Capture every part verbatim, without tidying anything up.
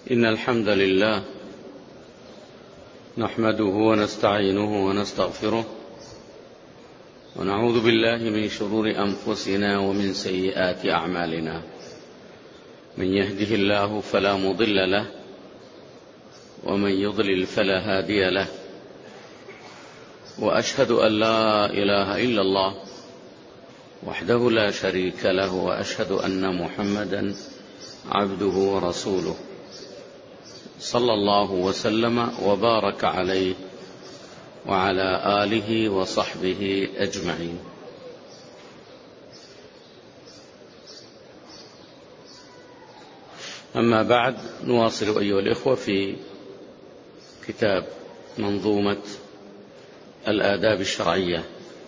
إن الحمد لله نحمده ونستعينه ونستغفره ونعوذ بالله من شرور أنفسنا ومن سيئات أعمالنا. من يهده الله فلا مضل له ومن يضلل فلا هادي له، وأشهد أن لا إله إلا الله وحده لا شريك له، وأشهد أن محمدا عبده ورسوله صلى الله وسلم وبارك عليه وعلى آله وصحبه أجمعين. أما بعد، نواصل أيها الإخوة في كتاب منظومة الآداب الشرعية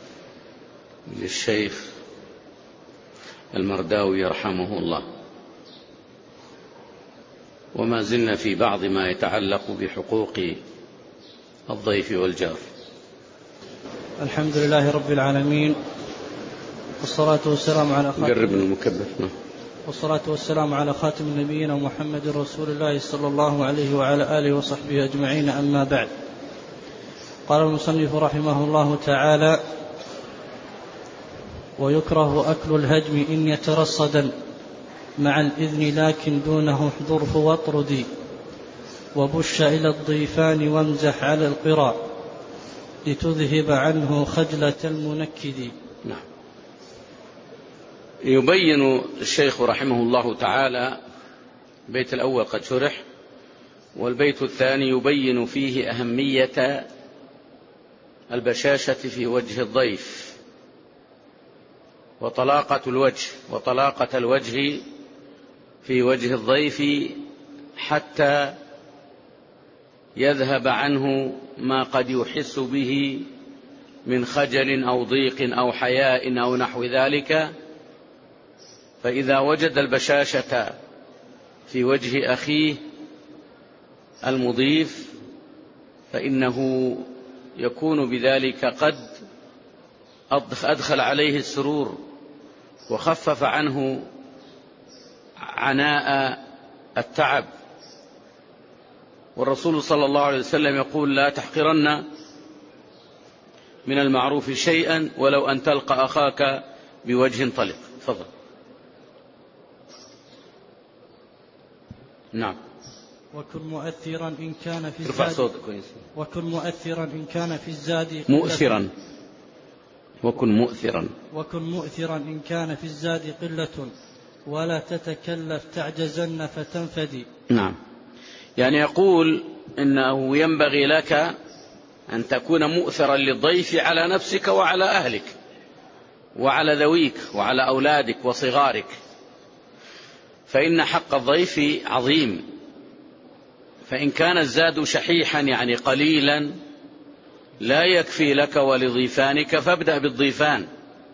للشيخ المرداوي رحمه الله، وما زلنا في بعض ما يتعلق بحقوق الضيف والجار. الحمد لله رب العالمين، والصلاة والسلام على خاتم قرب المكبر والصلاة والسلام على خاتم النبيين ومحمد رسول الله صلى الله عليه وعلى آله وصحبه أجمعين. أما بعد، قال المصنف رحمه الله تعالى: ويكره أكل الهجم إن يترصدا مع الإذن، لكن دونه احذره واطردي، وبش إلى الضيفان وامزح على القرى، لتذهب عنه خجلة المنكد. نعم. يبين الشيخ رحمه الله تعالى، البيت الأول قد شرح، والبيت الثاني يبين فيه أهمية البشاشة في وجه الضيف وطلاقة الوجه وطلاقة الوجه في وجه الضيف، حتى يذهب عنه ما قد يحس به من خجل أو ضيق أو حياء أو نحو ذلك. فإذا وجد البشاشة في وجه أخيه المضيف فإنه يكون بذلك قد أدخل عليه السرور وخفف عنه عناء التعب. والرسول صلى الله عليه وسلم يقول: لا تحقرن من المعروف شيئا ولو أن تلقى أخاك بوجه طلق. تفضل. نعم. وكن مؤثرا إن كان في رفع الزاد صوتك كويس. وكن مؤثرا إن كان في الزاد مؤثرا وكن مؤثرا وكن مؤثرا إن كان في الزاد قلة، ولا تتكلف تعجزن فتنفدي. نعم. يعني يقول إنه ينبغي لك أن تكون مؤثرا للضيف على نفسك وعلى أهلك وعلى ذويك وعلى أولادك وصغارك، فإن حق الضيف عظيم. فإن كان الزاد شحيحا يعني قليلا لا يكفي لك ولضيفانك، فابدأ بالضيفان.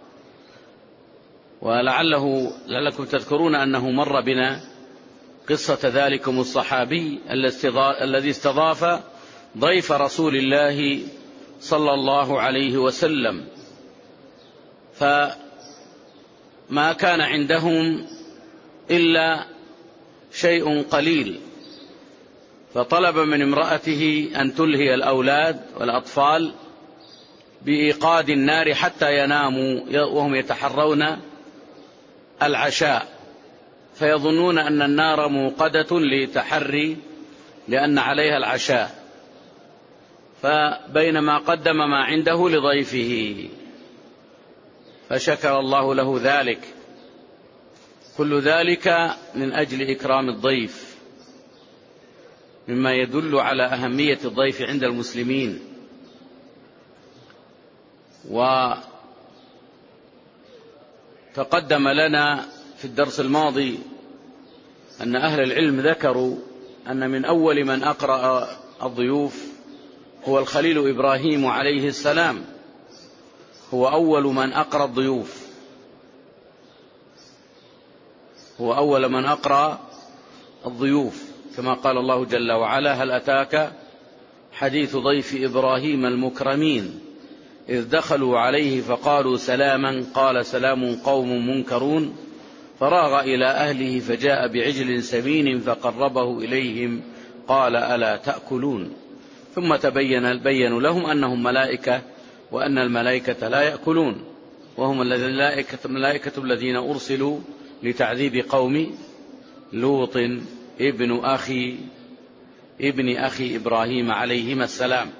ولعله لعلكم تذكرون أنه مر بنا قصة ذلكم الصحابي الذي استضاف ضيف رسول الله صلى الله عليه وسلم، فما كان عندهم إلا شيء قليل، فطلب من امرأته أن تلهي الأولاد والأطفال بإيقاد النار حتى يناموا وهم يتحرون العشاء، فيظنون أن النار موقدة لتحري لأن عليها العشاء. فبينما قدم ما عنده لضيفه فشكر الله له ذلك. كل ذلك من أجل إكرام الضيف، مما يدل على أهمية الضيف عند المسلمين. وتقدم لنا في الدرس الماضي أن أهل العلم ذكروا أن من أول من أقرأ الضيوف هو الخليل إبراهيم عليه السلام، هو أول من أقرأ الضيوف، هو أول من أقرأ الضيوف، كما قال الله جل وعلا: هل أتاك حديث ضيف إبراهيم المكرمين إذ دخلوا عليه فقالوا سلاما قال سلام قوم منكرون فراغ إلى أهله فجاء بعجل سمين فقربه إليهم قال ألا تأكلون ثم تبين بينوا لهم أنهم ملائكة وأن الملائكة لا يأكلون وهم الملائكة الذين أرسلوا لتعذيب قوم لوط ابن أخي ابن أخي إبراهيم عليهما السلام.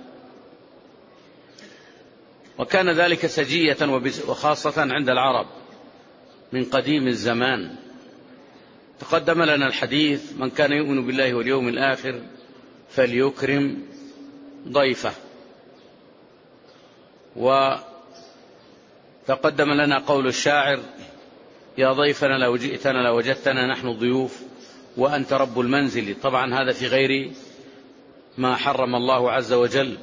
وكان ذلك سجية وخاصة عند العرب من قديم الزمان. تقدم لنا الحديث من كان يؤمن بالله واليوم الآخر فليكرم ضيفه. وتقدم لنا قول الشاعر يا ضيفنا لو جئتنا لوجدتنا نحن الضيوف وأنت رب المنزل. طبعا هذا في غير ما حرم الله عز وجل،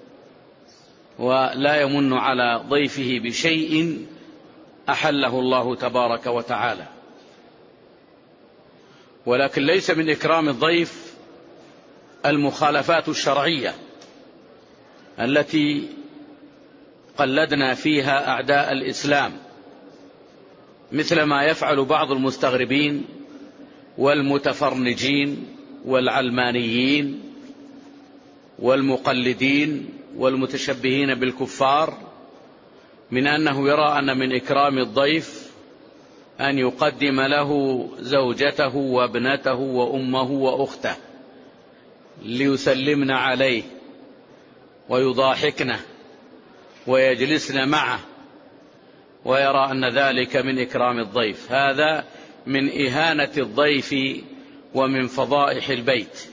ولا يمن على ضيفه بشيء أحله الله تبارك وتعالى. ولكن ليس من إكرام الضيف المخالفات الشرعية التي قلدنا فيها أعداء الإسلام، مثل ما يفعل بعض المستغربين والمتفرنجين والعلمانيين والمقلدين والمتشبهين بالكفار، من أنه يرى أن من إكرام الضيف أن يقدم له زوجته وابنته وأمه وأخته ليسلمن عليه ويضاحكنه ويجلسن معه، ويرى أن ذلك من إكرام الضيف. هذا من إهانة الضيف ومن فضائح البيت،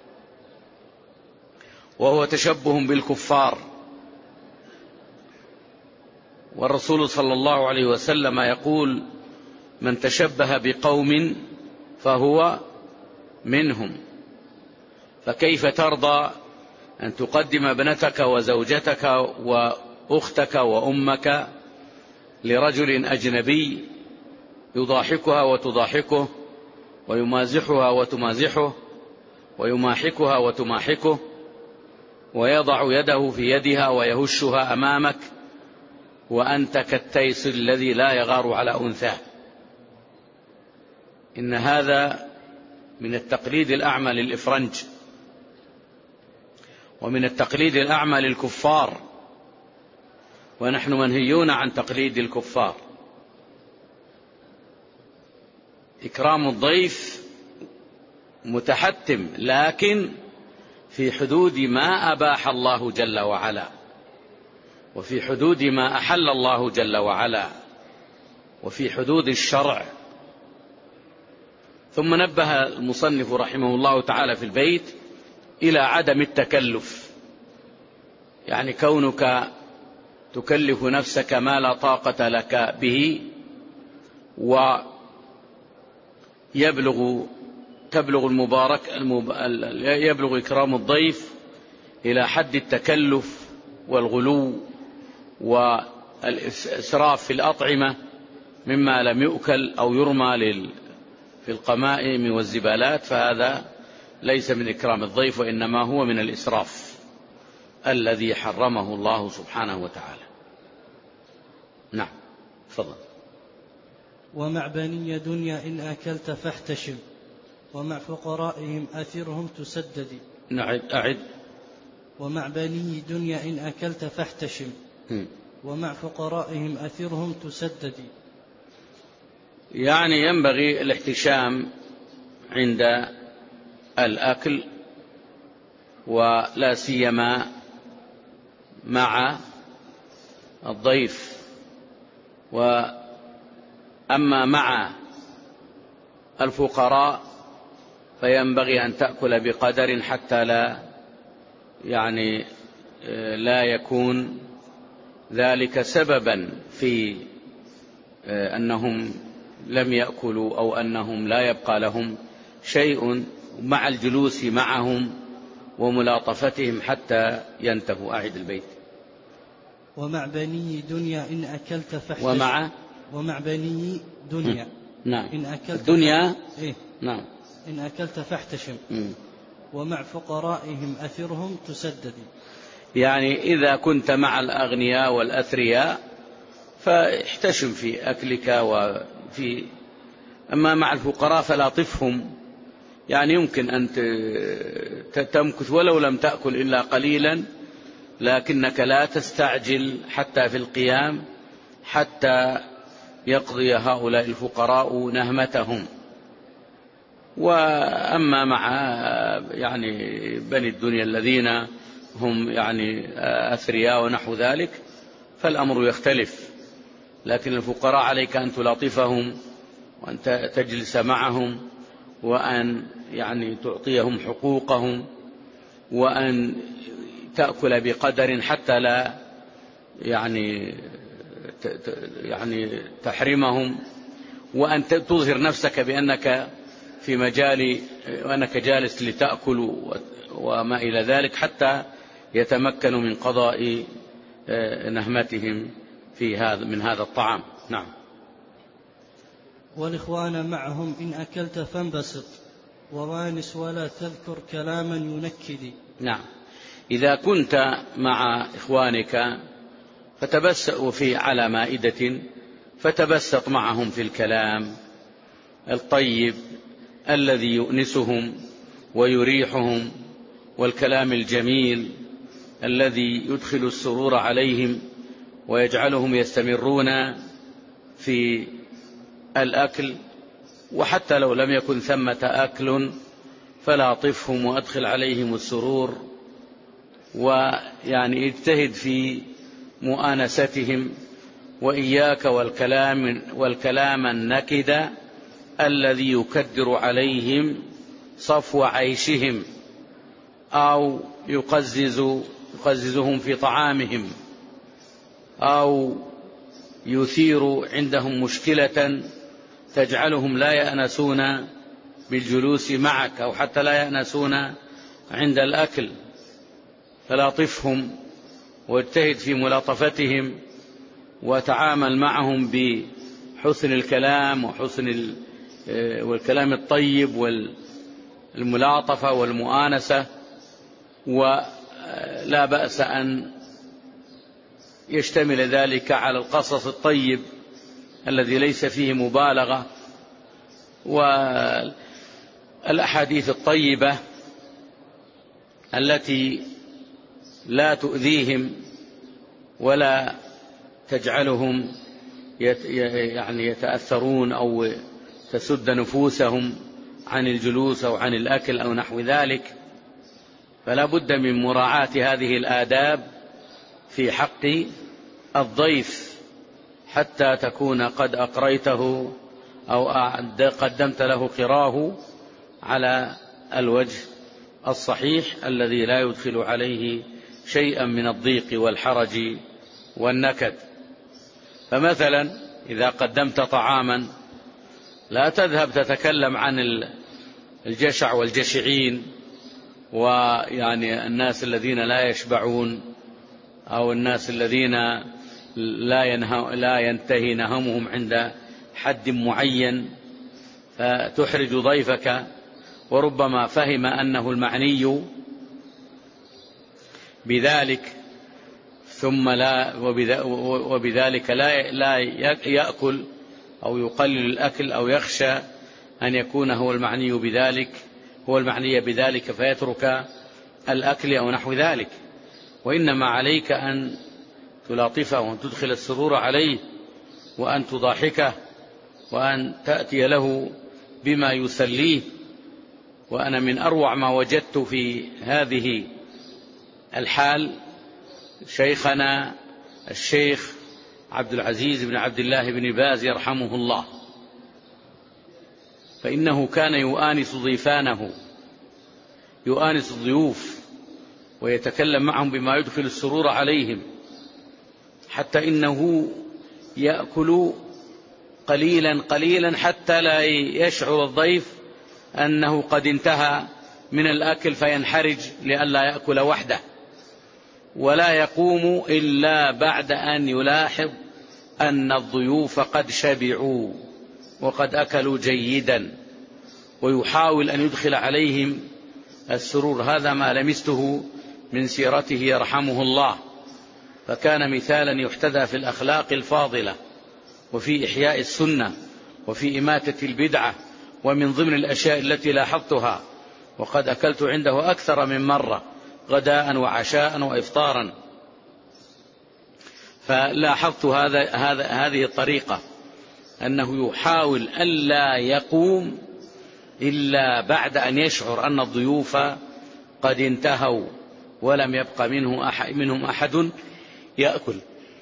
وهو تشبه بالكفار. والرسول صلى الله عليه وسلم يقول من تشبه بقوم فهو منهم. فكيف ترضى أن تقدم ابنتك وزوجتك وأختك وأمك لرجل أجنبي يضاحكها وتضاحكه ويمازحها وتمازحه ويماحكها وتماحكه ويضع يده في يدها ويهشها أمامك وأنت كالتيس الذي لا يغار على أنثاه؟ إن هذا من التقليد الأعمى للإفرنج ومن التقليد الأعمى للكفار، ونحن منهيون عن تقليد الكفار. إكرام الضيف متحتم، لكن في حدود ما أباح الله جل وعلا، وفي حدود ما أحل الله جل وعلا، وفي حدود الشرع. ثم نبه المصنف رحمه الله تعالى في البيت إلى عدم التكلف، يعني كونك تكلف نفسك ما لا طاقة لك به، ويبلغ تبلغ المبارك يبلغ إكرام الضيف إلى حد التكلف والغلو والإسراف في الأطعمة مما لم يؤكل أو يرمى في القمائم والزبالات، فهذا ليس من إكرام الضيف، وإنما هو من الإسراف الذي حرمه الله سبحانه وتعالى. نعم، تفضل. ومع بني دنيا إن أكلت فاحتشم ومع فقرائهم أثرهم تسدد. نعد أعد. ومع بني دنيا إن أكلت فاحتشم ومع فقرائهم أثرهم تسدد. يعني ينبغي الاحتشام عند الأكل، ولا سيما مع الضيف. وأما مع الفقراء فينبغي أن تأكل بقدر حتى لا يعني لا يكون ذلك سببا في أنهم لم يأكلوا أو أنهم لا يبقى لهم شيء مع الجلوس معهم وملاطفتهم حتى ينتهوا. أعد البيت. ومع بني دنيا إن أكلت فاحتشم. ومع ومع بني دنيا. نعم. إن أكلت الدنيا. إيه؟ نعم. إن أكلت فاحتشم. م. ومع فقرائهم أثرهم تسدد. يعني إذا كنت مع الأغنياء والأثرياء فاحتشم في أكلك وفي أما مع الفقراء فلاطفهم، يعني يمكن أن تمكث ولو لم تأكل إلا قليلا، لكنك لا تستعجل حتى في القيام حتى يقضي هؤلاء الفقراء نهمتهم. وأما مع يعني بني الدنيا الذين هم يعني أثرياء ونحو ذلك فالأمر يختلف، لكن الفقراء عليك أن تلاطفهم وأن تجلس معهم وأن يعني تعطيهم حقوقهم وأن تأكل بقدر حتى لا يعني يعني تحرمهم، وأن تظهر نفسك بأنك في مجال وأنك جالس لتأكل وما إلى ذلك حتى يتمكنوا من قضاء نهمتهم في هذا من هذا الطعام. نعم. والإخوان معهم إن أكلت فانبسط ووانس ولا تذكر كلاما ينكد. نعم. إذا كنت مع إخوانك فتبسط في على مائدة فتبسط معهم في الكلام الطيب الذي يؤنسهم ويريحهم، والكلام الجميل الذي يدخل السرور عليهم ويجعلهم يستمرون في الأكل. وحتى لو لم يكن ثمة أكل فلاطفهم وأدخل عليهم السرور، ويعني اجتهد في مؤانستهم، وإياك والكلام, والكلام النكد الذي يكدر عليهم صفو عيشهم أو يقزز يقززهم في طعامهم أو يثير عندهم مشكلة تجعلهم لا يأنسون بالجلوس معك أو حتى لا يأنسون عند الأكل. فلاطفهم واجتهد في ملاطفتهم وتعامل معهم بحسن الكلام وحسن والكلام الطيب والملاطفة والمؤانسة، ولا بأس أن يشتمل ذلك على القصص الطيب الذي ليس فيه مبالغة، والأحاديث الطيبة التي لا تؤذيهم ولا تجعلهم يعني يتأثرون أو تسد نفوسهم عن الجلوس أو عن الأكل أو نحو ذلك. فلا بد من مراعاة هذه الآداب في حق الضيف حتى تكون قد أقريته أو قدمت له قراه على الوجه الصحيح الذي لا يدخل عليه شيئا من الضيق والحرج والنكد. فمثلا إذا قدمت طعاما لا تذهب تتكلم عن الجشع والجشعين ويعني الناس الذين لا يشبعون أو الناس الذين لا, ينهى لا ينتهي نهمهم عند حد معين، فتحرج ضيفك وربما فهم أنه المعني بذلك ثم لا وبذلك لا, لا يأكل أو يقلل الأكل أو يخشى أن يكون هو المعني بذلك هو المعني بذلك فيترك الأكل أو نحو ذلك. وإنما عليك أن تلاطفه وأن تدخل السرور عليه وأن تضاحكه وأن تأتي له بما يسليه. وأنا من أروع ما وجدت في هذه الحال شيخنا الشيخ عبد العزيز بن عبد الله بن باز يرحمه الله، فإنه كان يؤانس ضيفانه يؤانس الضيوف ويتكلم معهم بما يدخل السرور عليهم، حتى إنه يأكل قليلا قليلا حتى لا يشعر الضيف أنه قد انتهى من الأكل فينحرج لئلا يأكل وحده، ولا يقوم إلا بعد أن يلاحظ أن الضيوف قد شبعوا وقد أكلوا جيدا، ويحاول أن يدخل عليهم السرور. هذا ما لمسته من سيرته يرحمه الله، فكان مثالا يحتذى في الأخلاق الفاضلة وفي إحياء السنة وفي إماتة البدعة، ومن ضمن الأشياء التي لاحظتها، وقد أكلت عنده أكثر من مرة غداء وعشاء وإفطارا، فلاحظت هذا هذا هذه الطريقة، أنه يحاول ألا يقوم إلا بعد أن يشعر أن الضيوف قد انتهوا ولم يبق منه أحد منهم أحد يأكل،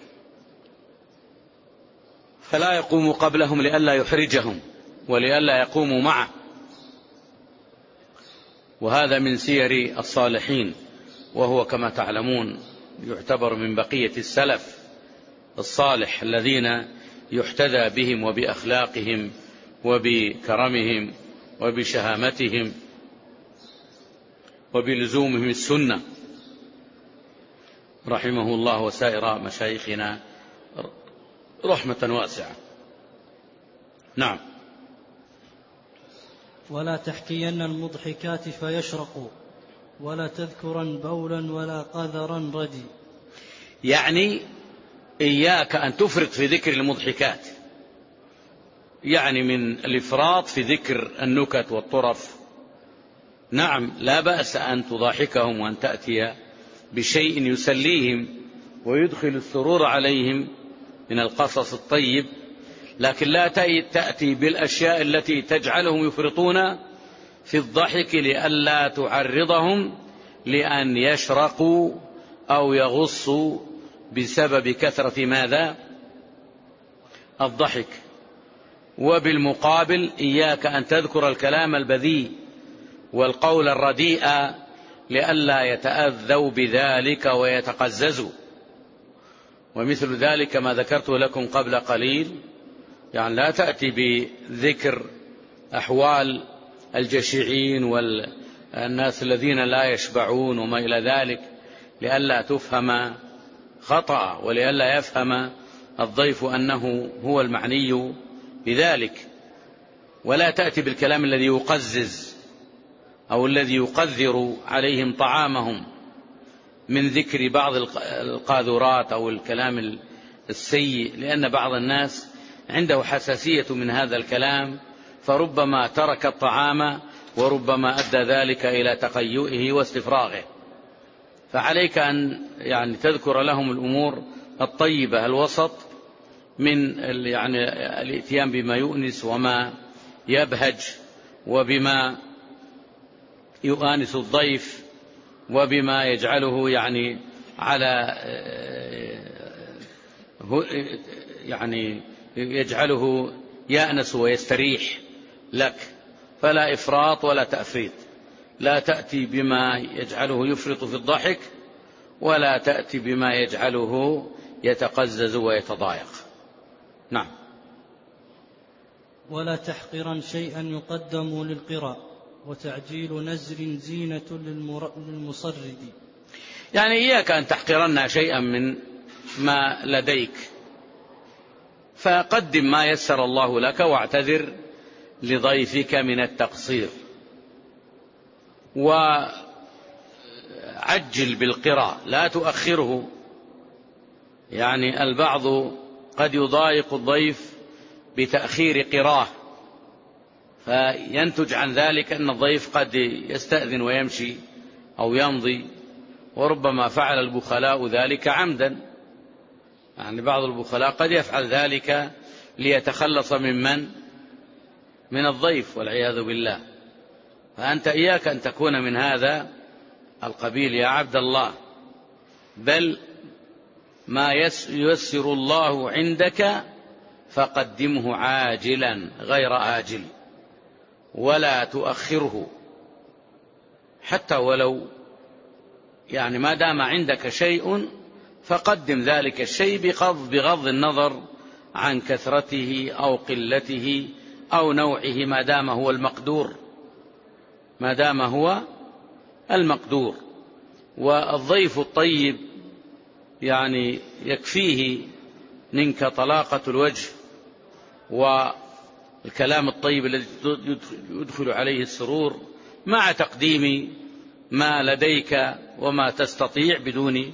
فلا يقوم قبلهم لئلا يحرجهم ولئلا يقوموا معه. وهذا من سير الصالحين، وهو كما تعلمون يعتبر من بقية السلف الصالح الذين يحتذى بهم وبأخلاقهم وبكرمهم وبشهامتهم وبلزومهم السنة، رحمه الله وسائر مشايخنا رحمة واسعة. نعم. ولا تحكين المضحكات فيشرق، ولا تذكرا بولا ولا قذرا ردي. يعني إياك أن تفرط في ذكر المضحكات، يعني من الإفراط في ذكر النكت والطرف. نعم، لا بأس أن تضاحكهم وأن تأتي بشيء يسليهم ويدخل السرور عليهم من القصص الطيب، لكن لا تأتي بالأشياء التي تجعلهم يفرطون في الضحك لئلا تعرضهم لأن يشرقوا أو يغصوا بسبب كثرة ماذا؟ الضحك. وبالمقابل إياك أن تذكر الكلام البذيء والقول الرديء لئلا يتأذوا بذلك ويتقززوا. ومثل ذلك ما ذكرت لكم قبل قليل، يعني لا تأتي بذكر أحوال الجشعين والناس الذين لا يشبعون وما إلى ذلك لئلا تفهم خطأ، ولئلا يفهم الضيف أنه هو المعني بذلك. ولا تأتي بالكلام الذي يقزز أو الذي يقذر عليهم طعامهم من ذكر بعض القاذورات أو الكلام السيء، لأن بعض الناس عنده حساسية من هذا الكلام، فربما ترك الطعام وربما أدى ذلك إلى تقيؤه واستفراغه. فعليك أن يعني تذكر لهم الأمور الطيبة الوسط من يعني الاتيان بما يؤنس وما يبهج وبما يؤانس الضيف وبما يجعله يعني على يعني يجعله يأنس ويستريح لك، فلا إفراط ولا تأفريط. لا تأتي بما يجعله يفرط في الضحك، ولا تأتي بما يجعله يتقزز ويتضايق. نعم. ولا تحقرا شيئا يقدم للقراء، وتعجيل نزر زينة للمصرد. يعني إياك أن تحقرن شيئا من ما لديك، فقدم ما يسر الله لك واعتذر لضيفك من التقصير، وعجل بالقراء لا تؤخره. يعني البعض قد يضايق الضيف بتأخير قراءه، فينتج عن ذلك أن الضيف قد يستأذن ويمشي أو يمضي، وربما فعل البخلاء ذلك عمدا. يعني بعض البخلاء قد يفعل ذلك ليتخلص من من من الضيف والعياذ بالله. فأنت إياك أن تكون من هذا القبيل يا عبد الله، بل ما ييسر الله عندك فقدمه عاجلا غير آجل، ولا تؤخره، حتى ولو يعني ما دام عندك شيء فقدم ذلك الشيء بغض, بغض النظر عن كثرته أو قلته أو نوعه، ما دام هو المقدور ما دام هو المقدور. والضيف الطيب يعني يكفيه منك طلاقة الوجه والكلام الطيب الذي يدخل عليه السرور، مع تقديم ما لديك وما تستطيع بدون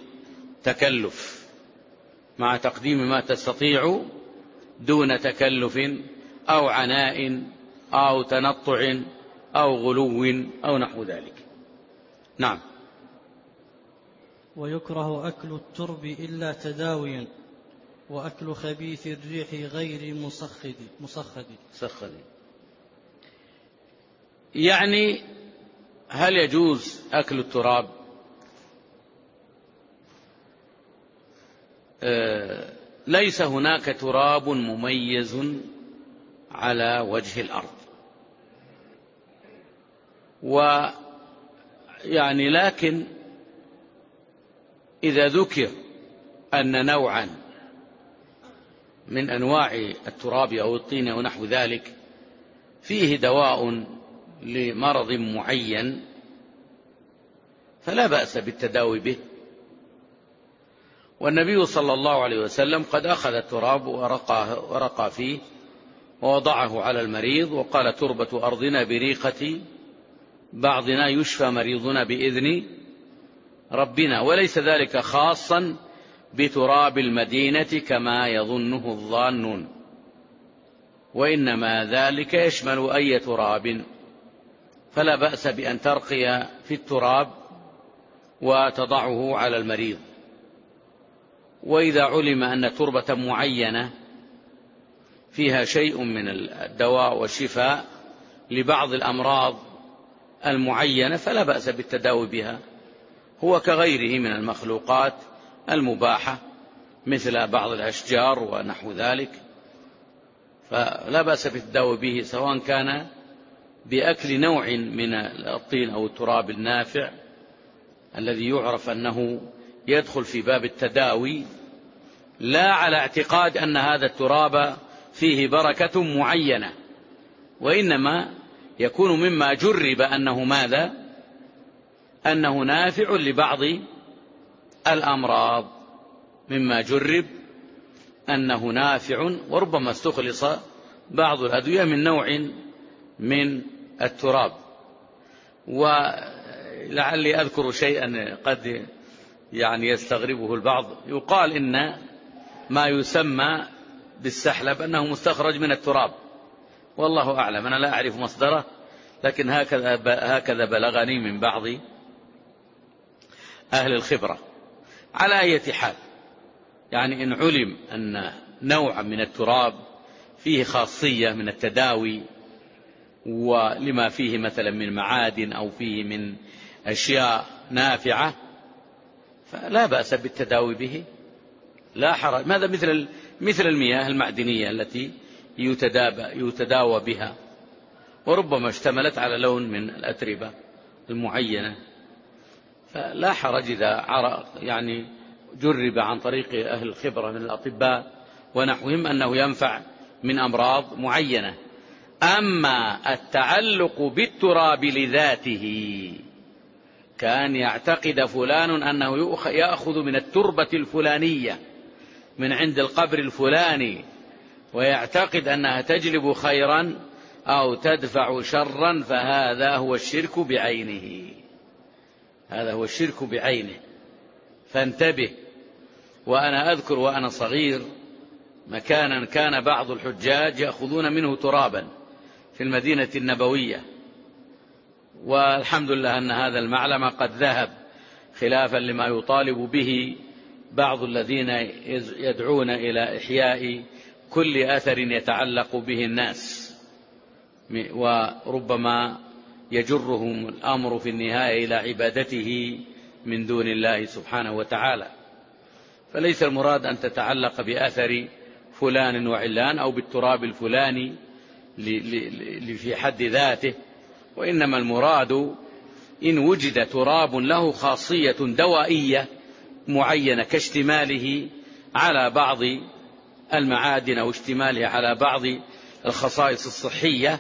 تكلف، مع تقديم ما تستطيع دون تكلف أو عناء أو تنطع أو غلو أو نحو ذلك. نعم. ويكره أكل الترب إلا تداويا، وأكل خبيث الريح غير مصخد مصخد مصخد. يعني هل يجوز أكل التراب؟ آه ليس هناك تراب مميز على وجه الأرض، ويعني لكن إذا ذكر أن نوعا من أنواع التراب أو الطين أو نحو ذلك فيه دواء لمرض معين فلا بأس بالتداوي به. والنبي صلى الله عليه وسلم قد أخذ التراب ورقى فيه ووضعه على المريض وقال: تربة أرضنا بريقة بعضنا يشفى مريضنا بإذن ربنا. وليس ذلك خاصا بتراب المدينة كما يظنه الظانون، وإنما ذلك يشمل أي تراب، فلا بأس بأن ترقي في التراب وتضعه على المريض. وإذا علم أن تربة معينة فيها شيء من الدواء والشفاء لبعض الأمراض المعينة فلا بأس بالتداوي بها، هو كغيره من المخلوقات المباحة مثل بعض الأشجار ونحو ذلك، فلا بأس بالتداوي به سواء كان بأكل نوع من الطين أو التراب النافع الذي يعرف أنه يدخل في باب التداوي، لا على اعتقاد أن هذا التراب فيه بركة معينة، وإنما يكون مما جرب أنه ماذا؟ أنه نافع لبعض الأمراض، مما جرب أنه نافع، وربما استخلص بعض الأدوية من نوع من التراب. ولعلي أذكر شيئا قد يعني يستغربه البعض، يقال إن ما يسمى بالسحلب أنه مستخرج من التراب، والله أعلم، أنا لا أعرف مصدره، لكن هكذا هكذا بلغني من بعض أهل الخبرة. على أي حال، يعني إن علم أن نوع من التراب فيه خاصية من التداوي ولما فيه مثلا من معادن أو فيه من أشياء نافعة فلا بأس بالتداوي به، لا حرج. ماذا مثل مثل المياه المعدنية التي يتداوى بها وربما اشتملت على لون من الأتربة المعينة، فلا حرج إذا عرق يعني جرب عن طريق أهل الخبرة من الأطباء ونحوهم أنه ينفع من أمراض معينة. أما التعلق بالتراب لذاته، كان يعتقد فلان أنه يأخذ من التربة الفلانية من عند القبر الفلاني ويعتقد أنها تجلب خيرا أو تدفع شرا، فهذا هو الشرك بعينه، هذا هو الشرك بعينه، فانتبه. وأنا أذكر وأنا صغير مكانا كان بعض الحجاج يأخذون منه ترابا في المدينة النبوية، والحمد لله أن هذا المعلم قد ذهب، خلافا لما يطالب به بعض الذين يدعون إلى إحياء كل أثر يتعلق به الناس، وربما يجرهم الأمر في النهاية إلى عبادته من دون الله سبحانه وتعالى. فليس المراد أن تتعلق بأثر فلان وعلان أو بالتراب الفلاني في حد ذاته، وإنما المراد إن وجد تراب له خاصية دوائية معينة كاشتماله على بعض المعادن أو اشتماله على بعض الخصائص الصحية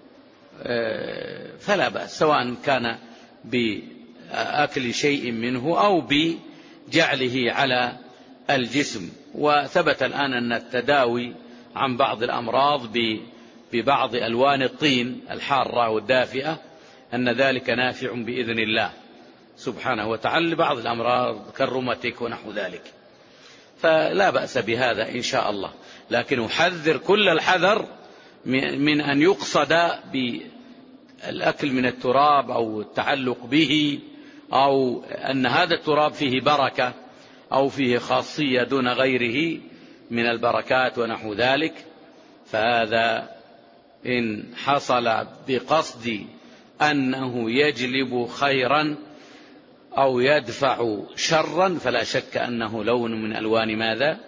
فلا بأس، سواء كان بأكل شيء منه أو بجعله على الجسم. وثبت الآن أن التداوي عن بعض الأمراض ببعض ألوان الطين الحارة والدافئة أن ذلك نافع بإذن الله سبحانه وتعالى لبعض الأمراض كالروماتيك ونحو ذلك، فلا بأس بهذا إن شاء الله. لكن أحذر كل الحذر من أن يقصد بالأكل من التراب أو التعلق به، أو أن هذا التراب فيه بركة أو فيه خاصية دون غيره من البركات ونحو ذلك، فهذا إن حصل بقصد أنه يجلب خيرا أو يدفع شرا فلا شك أنه لون من ألوان ماذا؟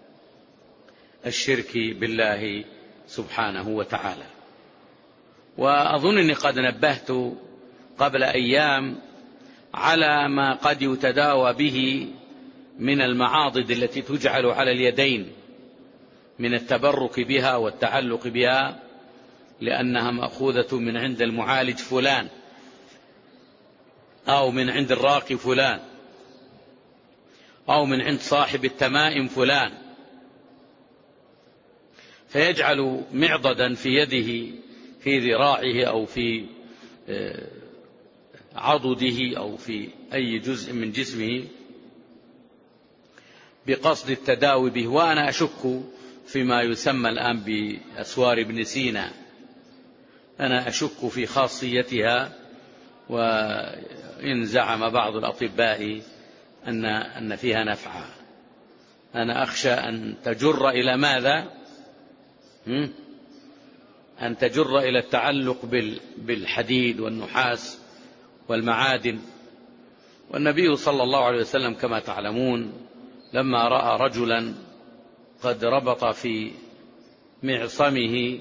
الشرك بالله سبحانه وتعالى. وأظن أني قد نبهت قبل أيام على ما قد يتداوى به من المعاضد التي تجعل على اليدين من التبرك بها والتعلق بها، لأنها مأخوذة من عند المعالج فلان أو من عند الراقي فلان أو من عند صاحب التمائم فلان، فيجعل معضدا في يده في ذراعه أو في عضده أو في أي جزء من جسمه بقصد التداوي به. وأنا أشك فيما يسمى الآن بأسوار ابن سينا، أنا أشك في خاصيتها، وإن زعم بعض الأطباء أن أن فيها نفعا. أنا أخشى أن تجر إلى ماذا؟ أن تجر إلى التعلق بالحديد والنحاس والمعادن. والنبي صلى الله عليه وسلم كما تعلمون لما رأى رجلا قد ربط في معصمه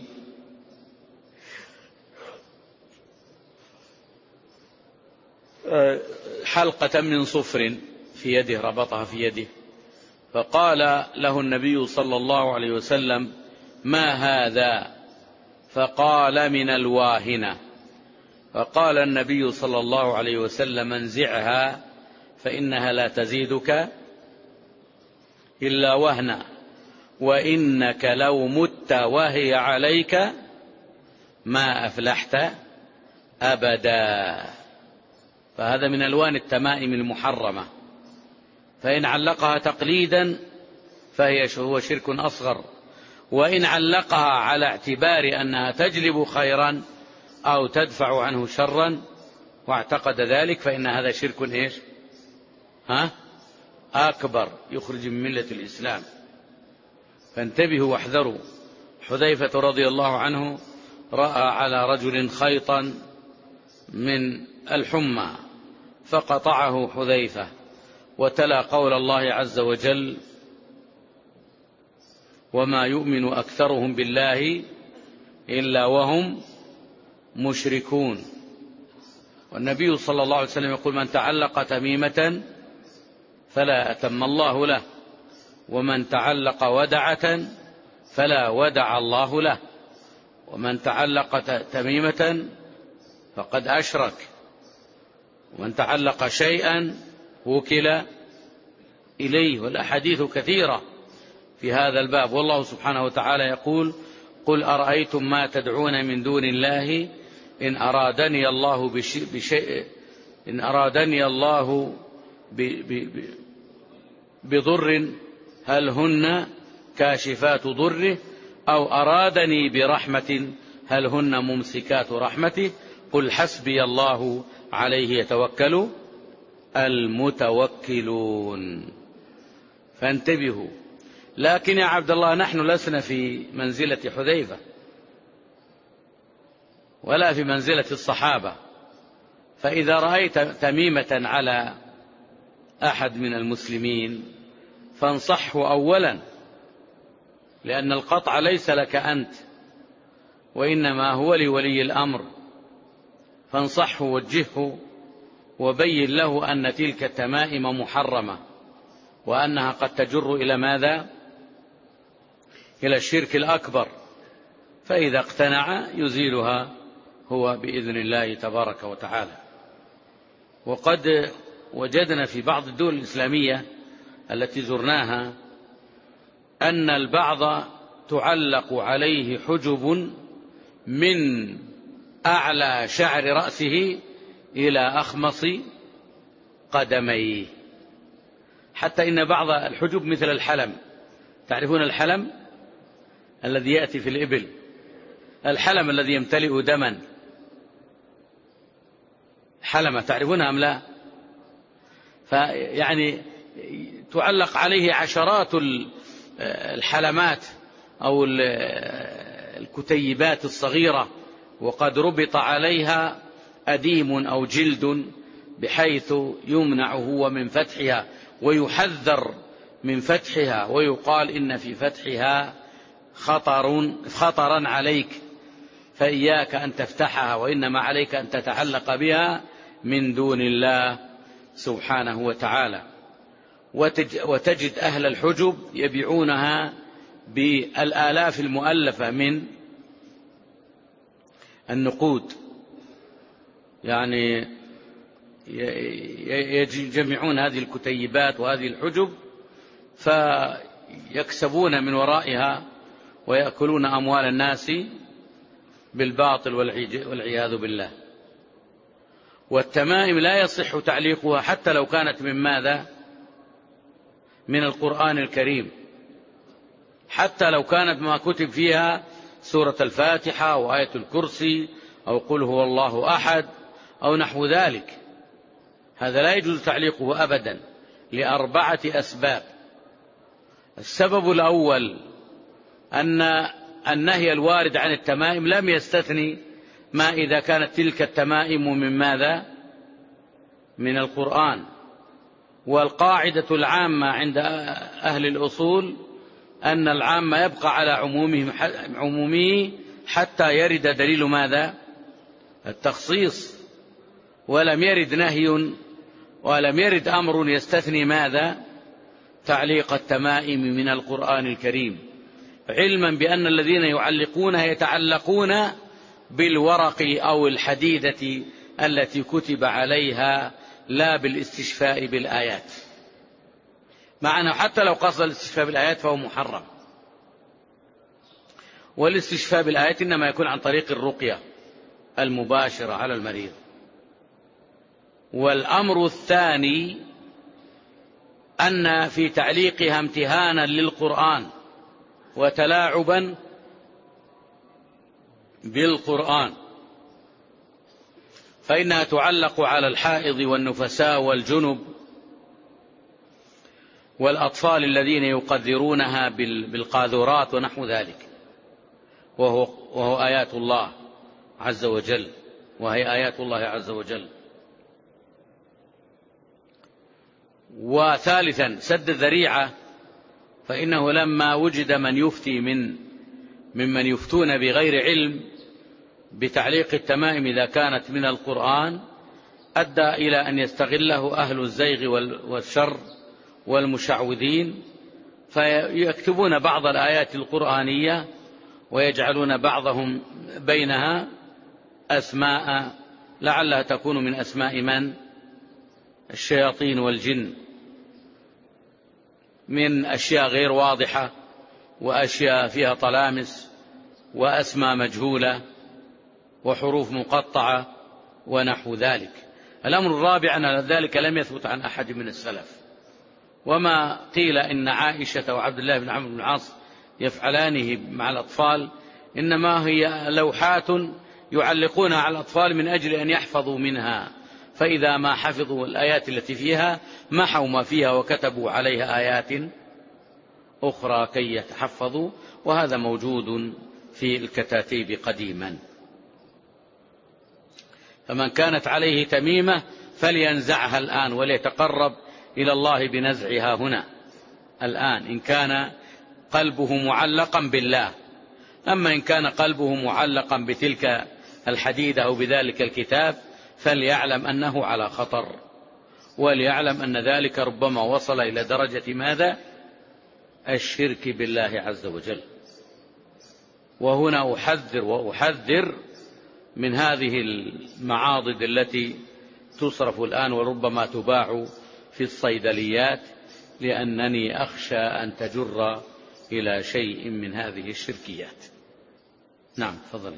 حلقة من صفر في يده، ربطها في يده، فقال له النبي صلى الله عليه وسلم: ما هذا؟ فقال: من الواهنة. فقال النبي صلى الله عليه وسلم: انزعها فإنها لا تزيدك إلا وهنا، وإنك لو مت وهي عليك ما أفلحت أبدا. فهذا من ألوان التمائم المحرمة، فإن علقها تقليدا فهي هو شرك أصغر، وإن علقها على اعتبار أنها تجلب خيرا أو تدفع عنه شرا واعتقد ذلك فإن هذا شرك إيش؟ ها؟ أكبر، يخرج من ملة الإسلام. فانتبهوا واحذروا. حذيفة رضي الله عنه رأى على رجل خيطا من الحمى فقطعه حذيفة وتلا قول الله عز وجل: وما يؤمن أكثرهم بالله إلا وهم مشركون. والنبي صلى الله عليه وسلم يقول: من تعلق تميمة فلا أتم الله له، ومن تعلق ودعة فلا ودع الله له، ومن تعلق تميمة فقد أشرك، ومن تعلق شيئا وكل إليه. والأحاديث كثيرة في هذا الباب. والله سبحانه وتعالى يقول: قل أرأيتم ما تدعون من دون الله إن أرادني الله بشيء إن أرادني الله بضر هل هن كاشفات ضره، أو أرادني برحمة هل هن ممسكات رحمته، قل حسبي الله عليه يتوكل المتوكلون. فانتبهوا. لكن يا عبد الله نحن لسنا في منزلة حذيفة ولا في منزلة الصحابة، فإذا رأيت تميمة على أحد من المسلمين فانصحه أولا، لأن القطع ليس لك أنت وإنما هو لولي الأمر، فانصحه ووجهه وبين له أن تلك التمائم محرمة وأنها قد تجر إلى ماذا؟ إلى الشرك الأكبر، فإذا اقتنع يزيلها هو بإذن الله تبارك وتعالى. وقد وجدنا في بعض الدول الإسلامية التي زرناها أن البعض تعلق عليه حجب من أعلى شعر رأسه إلى أخمص قدميه، حتى إن بعض الحجب مثل الحلم. تعرفون الحلم الذي يأتي في الإبل؟ الحلم الذي يمتلئ دما، حلمة تعرفونها أم لا؟ فيعني تعلق عليه عشرات الحلمات أو الكتيبات الصغيرة، وقد ربط عليها أديم أو جلد بحيث يمنع هو من فتحها ويحذر من فتحها، ويقال إن في فتحها خطر خطرا عليك فإياك أن تفتحها، وإنما عليك أن تتعلق بها من دون الله سبحانه وتعالى. وتجد أهل الحجب يبيعونها بالآلاف المؤلفة من النقود، يعني يجمعون هذه الكتيبات وهذه الحجب فيكسبون من ورائها ويأكلون أموال الناس بالباطل والعياذ بالله. والتمائم لا يصح تعليقها حتى لو كانت من ماذا؟ من القرآن الكريم، حتى لو كانت ما كتب فيها سورة الفاتحة وآية الكرسي أو قل هو الله أحد أو نحو ذلك، هذا لا يجوز تعليقه أبدا لأربعة أسباب. السبب الأول أن النهي الوارد عن التمائم لم يستثني ما إذا كانت تلك التمائم من ماذا؟ من القرآن. والقاعدة العامة عند أهل الأصول أن العام يبقى على عمومه عمومه حتى يرد دليل ماذا؟ التخصيص، ولم يرد نهي ولم يرد أمر يستثني ماذا؟ تعليق التمائم من القرآن الكريم، علما بأن الذين يعلقونها يتعلقون بالورق أو الحديدة التي كتب عليها لا بالاستشفاء بالآيات، مع أنه حتى لو قصد الاستشفاء بالآيات فهو محرم. والاستشفاء بالآيات إنما يكون عن طريق الرقية المباشرة على المريض. والأمر الثاني أن في تعليقها امتهانا للقرآن وتلاعبا بالقرآن، فإنها تعلق على الحائض والنفساء والجنب والأطفال الذين يقدرونها بالقاذورات ونحو ذلك، وهو, وهو آيات الله عز وجل، وهي آيات الله عز وجل. وثالثا سد الذريعة، فإنه لما وجد من يفتي من ممن يفتون بغير علم بتعليق التمائم إذا كانت من القرآن أدى إلى أن يستغله أهل الزيغ والشر والمشعوذين، فيكتبون بعض الآيات القرآنية ويجعلون بعضهم بينها أسماء لعلها تكون من أسماء من؟ الشياطين والجن، من أشياء غير واضحة وأشياء فيها طلامس وأسماء مجهولة وحروف مقطعة ونحو ذلك. الأمر الرابع أن ذلك لم يثبت عن أحد من السلف، وما قيل إن عائشة وعبد الله بن عمرو بن العاص يفعلانه مع الأطفال إنما هي لوحات يعلقونها على الأطفال من أجل أن يحفظوا منها، فإذا ما حفظوا الآيات التي فيها محوا ما فيها وكتبوا عليها آيات أخرى كي يتحفظوا، وهذا موجود في الكتاتيب قديما. فمن كانت عليه تميمة فلينزعها الآن وليتقرب إلى الله بنزعها هنا الآن إن كان قلبه معلقا بالله. أما إن كان قلبه معلقا بتلك الحديدة أو بذلك الكتاب فليعلم أنه على خطر، وليعلم أن ذلك ربما وصل إلى درجة ماذا؟ الشرك بالله عز وجل. وهنا أحذر وأحذر من هذه المعاضد التي تصرف الآن وربما تباع في الصيدليات، لأنني أخشى أن تجر إلى شيء من هذه الشركيات. نعم تفضل.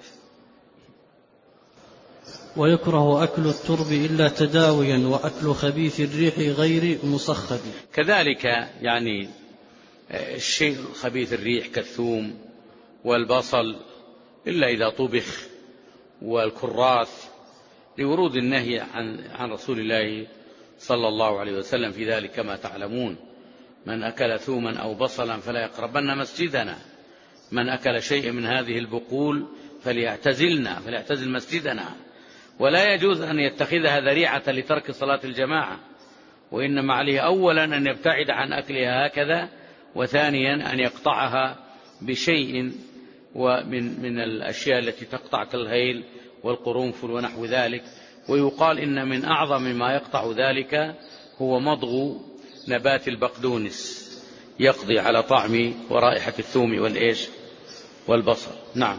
ويكره أكل الترب إلا تداويا وأكل خبيث الريح غير مصخب. كذلك يعني الشيء خبيث الريح كالثوم والبصل إلا إذا طبخ، والكراث، لورود النهي عن عن رسول الله صلى الله عليه وسلم في ذلك كما تعلمون: من أكل ثوما أو بصلا فلا يقربن مسجدنا، من أكل شيء من هذه البقول فليعتزلنا فليعتزل مسجدنا. ولا يجوز أن يتخذها ذريعة لترك صلاة الجماعة، وإنما عليه أولا أن يبتعد عن أكلها هكذا، وثانيا أن يقطعها بشيء ومن من الأشياء التي تقطع كالهيل والقرنفل ونحو ذلك. ويقال إن من أعظم ما يقطع ذلك هو مضغ نبات البقدونس، يقضي على طعم ورائحة الثوم والإيش والبصل. نعم.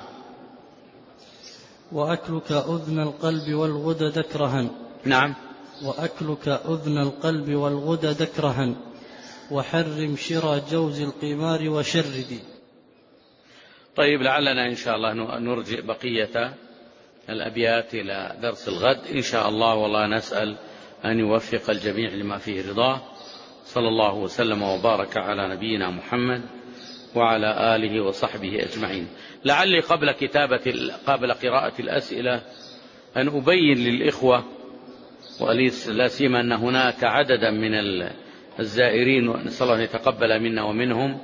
وأكلك أذن القلب والغدد كرها. نعم. وأكلك أذن القلب والغدد كرها، وحرم شرى جوز القمار وشردي. طيب، لعلنا إن شاء الله نرجع بقية الأبيات إلى درس الغد إن شاء الله، والله نسأل أن يوفق الجميع لما فيه رضاه. صلى الله وسلم وبارك على نبينا محمد وعلى آله وصحبه أجمعين. لعلي قبل كتابة قبل قراءة الأسئلة أن أبين للإخوة، ولا سيما أن هناك عددا من الزائرين ونسأل الله أن يتقبل منا ومنهم،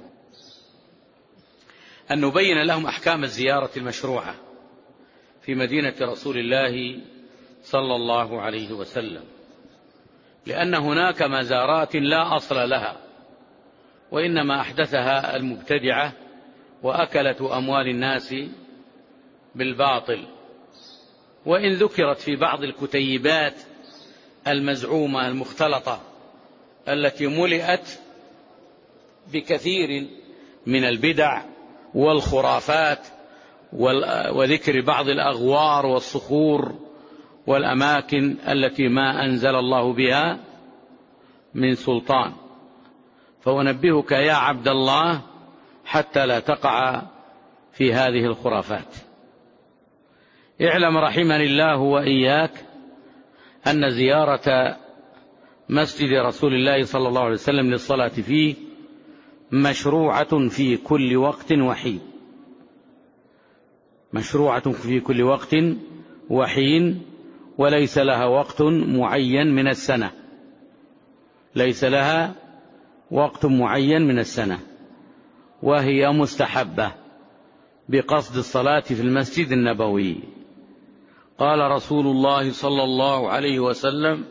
أن نبين لهم أحكام الزيارة المشروعة في مدينة رسول الله صلى الله عليه وسلم، لأن هناك مزارات لا أصل لها، وإنما أحدثها المبتدعة وأكلة أموال الناس بالباطل. وإن ذكرت في بعض الكتيبات المزعومة المختلطة التي ملئت بكثير من البدع والخرافات وذكر بعض الأغوار والصخور والأماكن التي ما أنزل الله بها من سلطان، فأنبهك يا عبد الله حتى لا تقع في هذه الخرافات. اعلم رحمني الله وإياك أن زيارة مسجد رسول الله صلى الله عليه وسلم للصلاة فيه مشروعة في كل وقت وحين، مشروعة في كل وقت وحين، وليس لها وقت معين من السنة، ليس لها وقت معين من السنة، وهي مستحبة بقصد الصلاة في المسجد النبوي. قال رسول الله صلى الله عليه وسلم: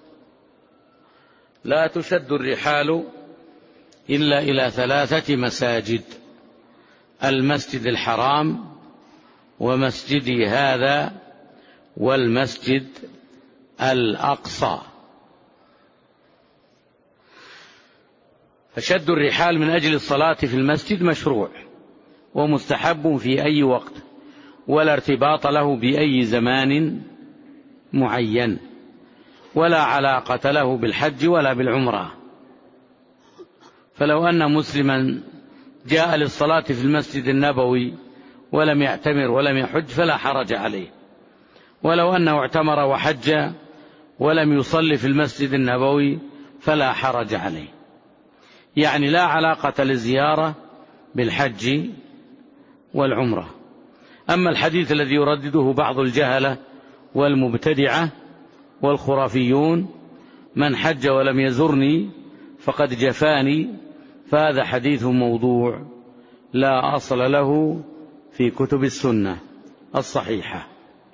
لا تشد الرحال إلا إلى ثلاثة مساجد: المسجد الحرام، ومسجدي هذا، والمسجد الأقصى. فشد الرحال من أجل الصلاة في المسجد مشروع ومستحب في أي وقت، ولا ارتباط له بأي زمان معين، ولا علاقة له بالحج ولا بالعمرة. فلو أن مسلما جاء للصلاة في المسجد النبوي ولم يعتمر ولم يحج فلا حرج عليه، ولو أنه اعتمر وحج ولم يصلي في المسجد النبوي فلا حرج عليه. يعني لا علاقة للزيارة بالحج والعمرة. أما الحديث الذي يردده بعض الجهلة والمبتدعة والخرافيون: من حج ولم يزرني فقد جفاني، فهذا حديث موضوع لا أصل له في كتب السنة الصحيحة.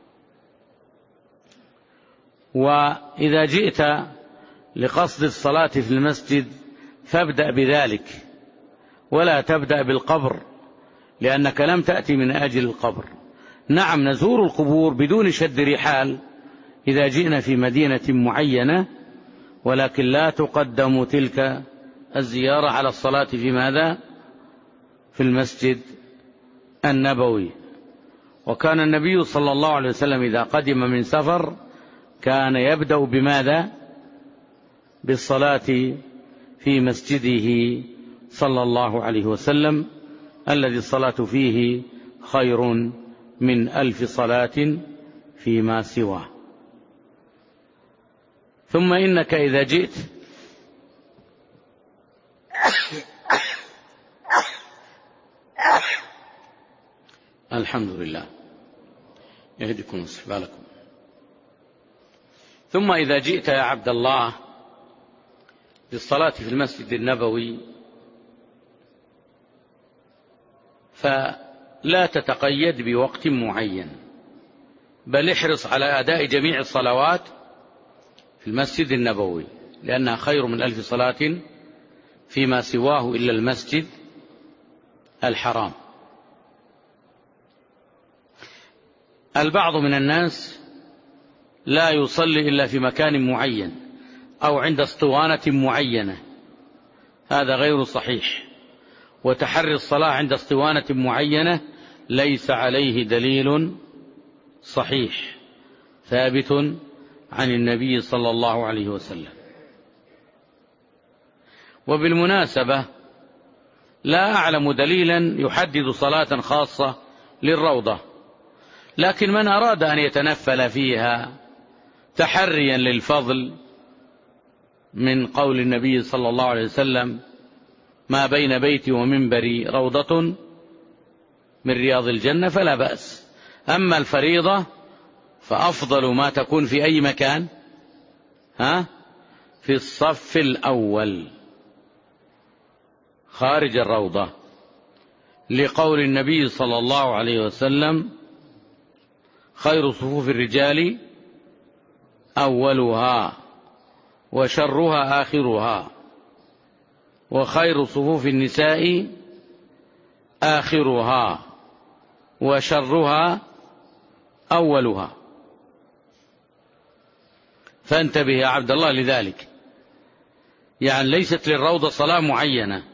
وإذا جئت لقصد الصلاة في المسجد فابدأ بذلك، ولا تبدأ بالقبر، لأنك لم تأتي من أجل القبر. نعم، نزور القبور بدون شد رحال إذا جئنا في مدينة معينة، ولكن لا تقدم تلك الزيارة على الصلاة في ماذا؟ في المسجد النبوي. وكان النبي صلى الله عليه وسلم إذا قدم من سفر كان يبدأ بماذا؟ بالصلاة في مسجده صلى الله عليه وسلم، الذي الصلاة فيه خير من ألف صلاة فيما سواه. ثم إنك إذا جئت الحمد لله، يهديكم ويصلح بالكم. ثم إذا جئت يا عبد الله للصلاة في المسجد النبوي فلا تتقيد بوقت معين، بل احرص على أداء جميع الصلوات في المسجد النبوي، لأنها خير من ألف صلاة فيما سواه إلا المسجد الحرام. البعض من الناس لا يصلي إلا في مكان معين أو عند اسطوانة معينة، هذا غير صحيح، وتحري الصلاة عند اسطوانة معينة ليس عليه دليل صحيح ثابت عن النبي صلى الله عليه وسلم. وبالمناسبة لا أعلم دليلا يحدد صلاة خاصة للروضة، لكن من أراد أن يتنفل فيها تحريا للفضل من قول النبي صلى الله عليه وسلم: ما بين بيتي ومنبري روضة من رياض الجنة، فلا بأس. أما الفريضة فأفضل ما تكون في أي مكان؟ ها؟ في الصف الأول خارج الروضة، لقول النبي صلى الله عليه وسلم: خير صفوف الرجال أولها وشرها آخرها، وخير صفوف النساء آخرها وشرها أولها. فانتبه يا عبد الله لذلك، يعني ليست للروضة صلاة معينة،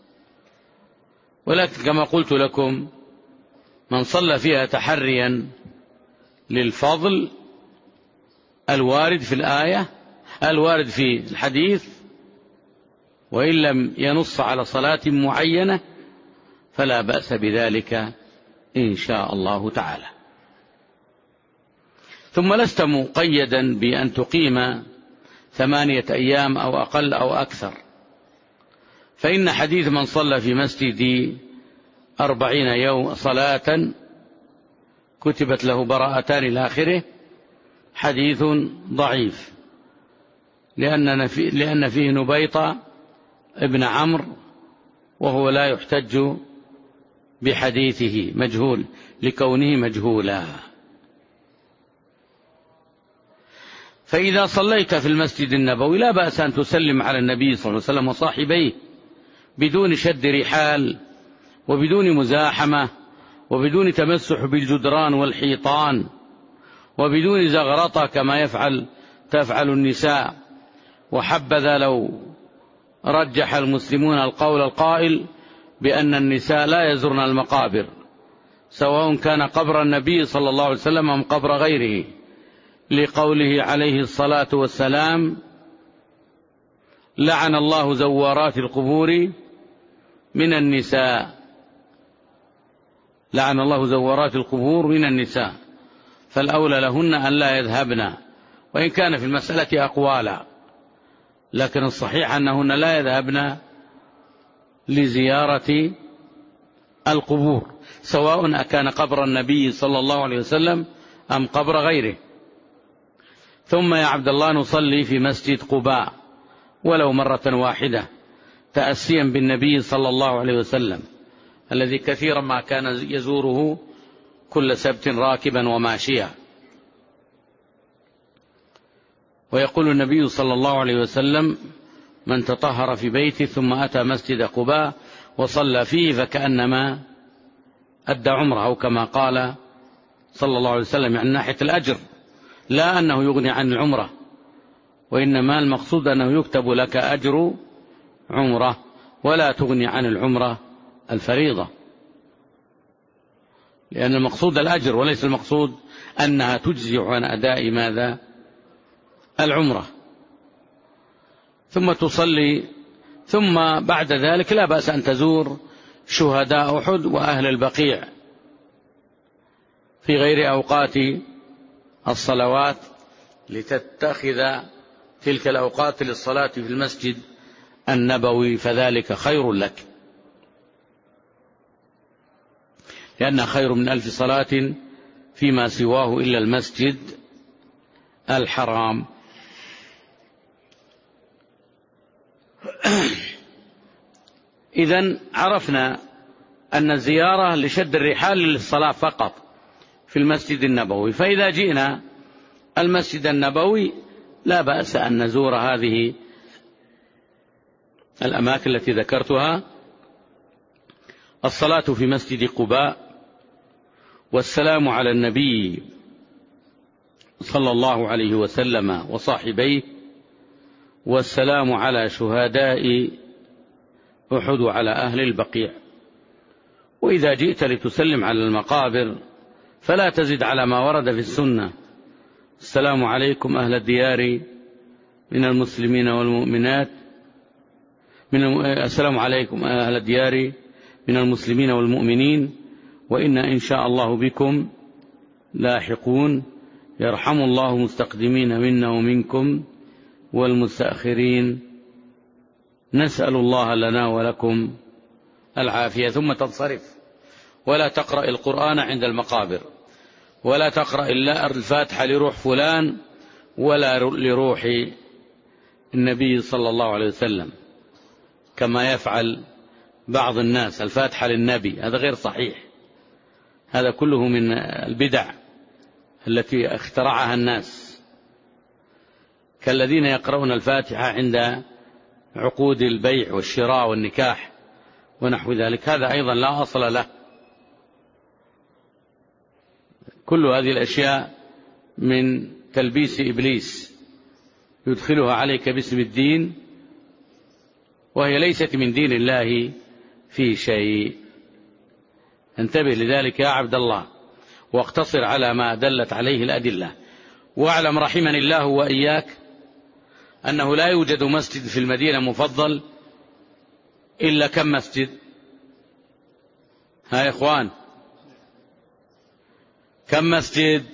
ولكن كما قلت لكم من صلى فيها تحريا للفضل الوارد في الآية الوارد في الحديث، وإن لم ينص على صلاة معينة فلا بأس بذلك إن شاء الله تعالى. ثم لست مقيدا بأن تقيم ثمانية أيام أو أقل أو أكثر، فإن حديث من صلى في مسجدي أربعين يوم صلاة كتبت له براءتان إلى آخره حديث ضعيف، لأن فيه, لأن فيه نبيطة ابن عمرو وهو لا يحتج بحديثه مجهول لكونه مجهولا. فإذا صليت في المسجد النبوي لا بأس أن تسلم على النبي صلى الله عليه وسلم وصاحبيه بدون شد رحال وبدون مزاحمة وبدون تمسح بالجدران والحيطان وبدون زغرطة كما يفعل تفعل النساء. وحبذا لو رجح المسلمون القول القائل بأن النساء لا يزرن المقابر، سواء كان قبر النبي صلى الله عليه وسلم أم قبر غيره، لقوله عليه الصلاة والسلام: لعن الله زوارات القبور من النساء. لعن الله زوارات القبور من النساء، فالأولى لهن أن لا يذهبن، وإن كان في المسألة أقوالا، لكن الصحيح أنهن لا يذهبن لزيارة القبور، سواء أكان قبر النبي صلى الله عليه وسلم أم قبر غيره. ثم يا عبد الله نصلي في مسجد قباء ولو مرة واحدة تأسيا بالنبي صلى الله عليه وسلم الذي كثيرا ما كان يزوره كل سبت راكبا وماشيا. ويقول النبي صلى الله عليه وسلم: من تطهر في بيته ثم أتى مسجد قباء وصلى فيه فكأنما أدى عمره، أو كما قال صلى الله عليه وسلم، عن ناحية الأجر، لا أنه يغني عن العمرة، وإنما المقصود أنه يكتب لك أجر عمرة ولا تغني عن العمرة الفريضة، لأن المقصود الأجر وليس المقصود أنها تجزي عن أداء ماذا؟ العمرة. ثم تصلي، ثم بعد ذلك لا بأس أن تزور شهداء أحد وأهل البقيع في غير أوقات الصلوات لتتخذ تلك الأوقات للصلاة في المسجد النبوي، فذلك خير لك. لأنها خير من ألف صلاة فيما سواه إلا المسجد الحرام. إذن عرفنا أن الزيارة لشد الرحال للصلاة فقط في المسجد النبوي، فإذا جئنا المسجد النبوي لا بأس أن نزور هذه الأماكن التي ذكرتها: الصلاة في مسجد قباء، والسلام على النبي صلى الله عليه وسلم وصاحبيه، والسلام على شهداء أحد وعلى أهل البقيع. وإذا جئت لتسلم على المقابر فلا تزد على ما ورد في السنة: السلام عليكم أهل الديار من المسلمين والمؤمنات، من السلام عليكم أهل الديار من المسلمين والمؤمنين، وإنا إن شاء الله بكم لاحقون، يرحم الله مستقدمين منا ومنكم والمستأخرين، نسأل الله لنا ولكم العافية. ثم تنصرف، ولا تقرأ القرآن عند المقابر، ولا تقرأ إلا الفاتحة لروح فلان ولا لروح النبي صلى الله عليه وسلم كما يفعل بعض الناس، الفاتحة للنبي، هذا غير صحيح، هذا كله من البدع التي اخترعها الناس، كالذين يقرؤون الفاتحة عند عقود البيع والشراء والنكاح ونحو ذلك، هذا أيضا لا أصل له. كل هذه الأشياء من تلبيس إبليس يدخلها عليك باسم الدين، وهي ليست من دين الله في شيء. انتبه لذلك يا عبد الله، واقتصر على ما دلت عليه الأدلة. واعلم رحمني الله وإياك أنه لا يوجد مسجد في المدينة مفضل إلا كم مسجد؟ ها يا إخوان، كم مسجد؟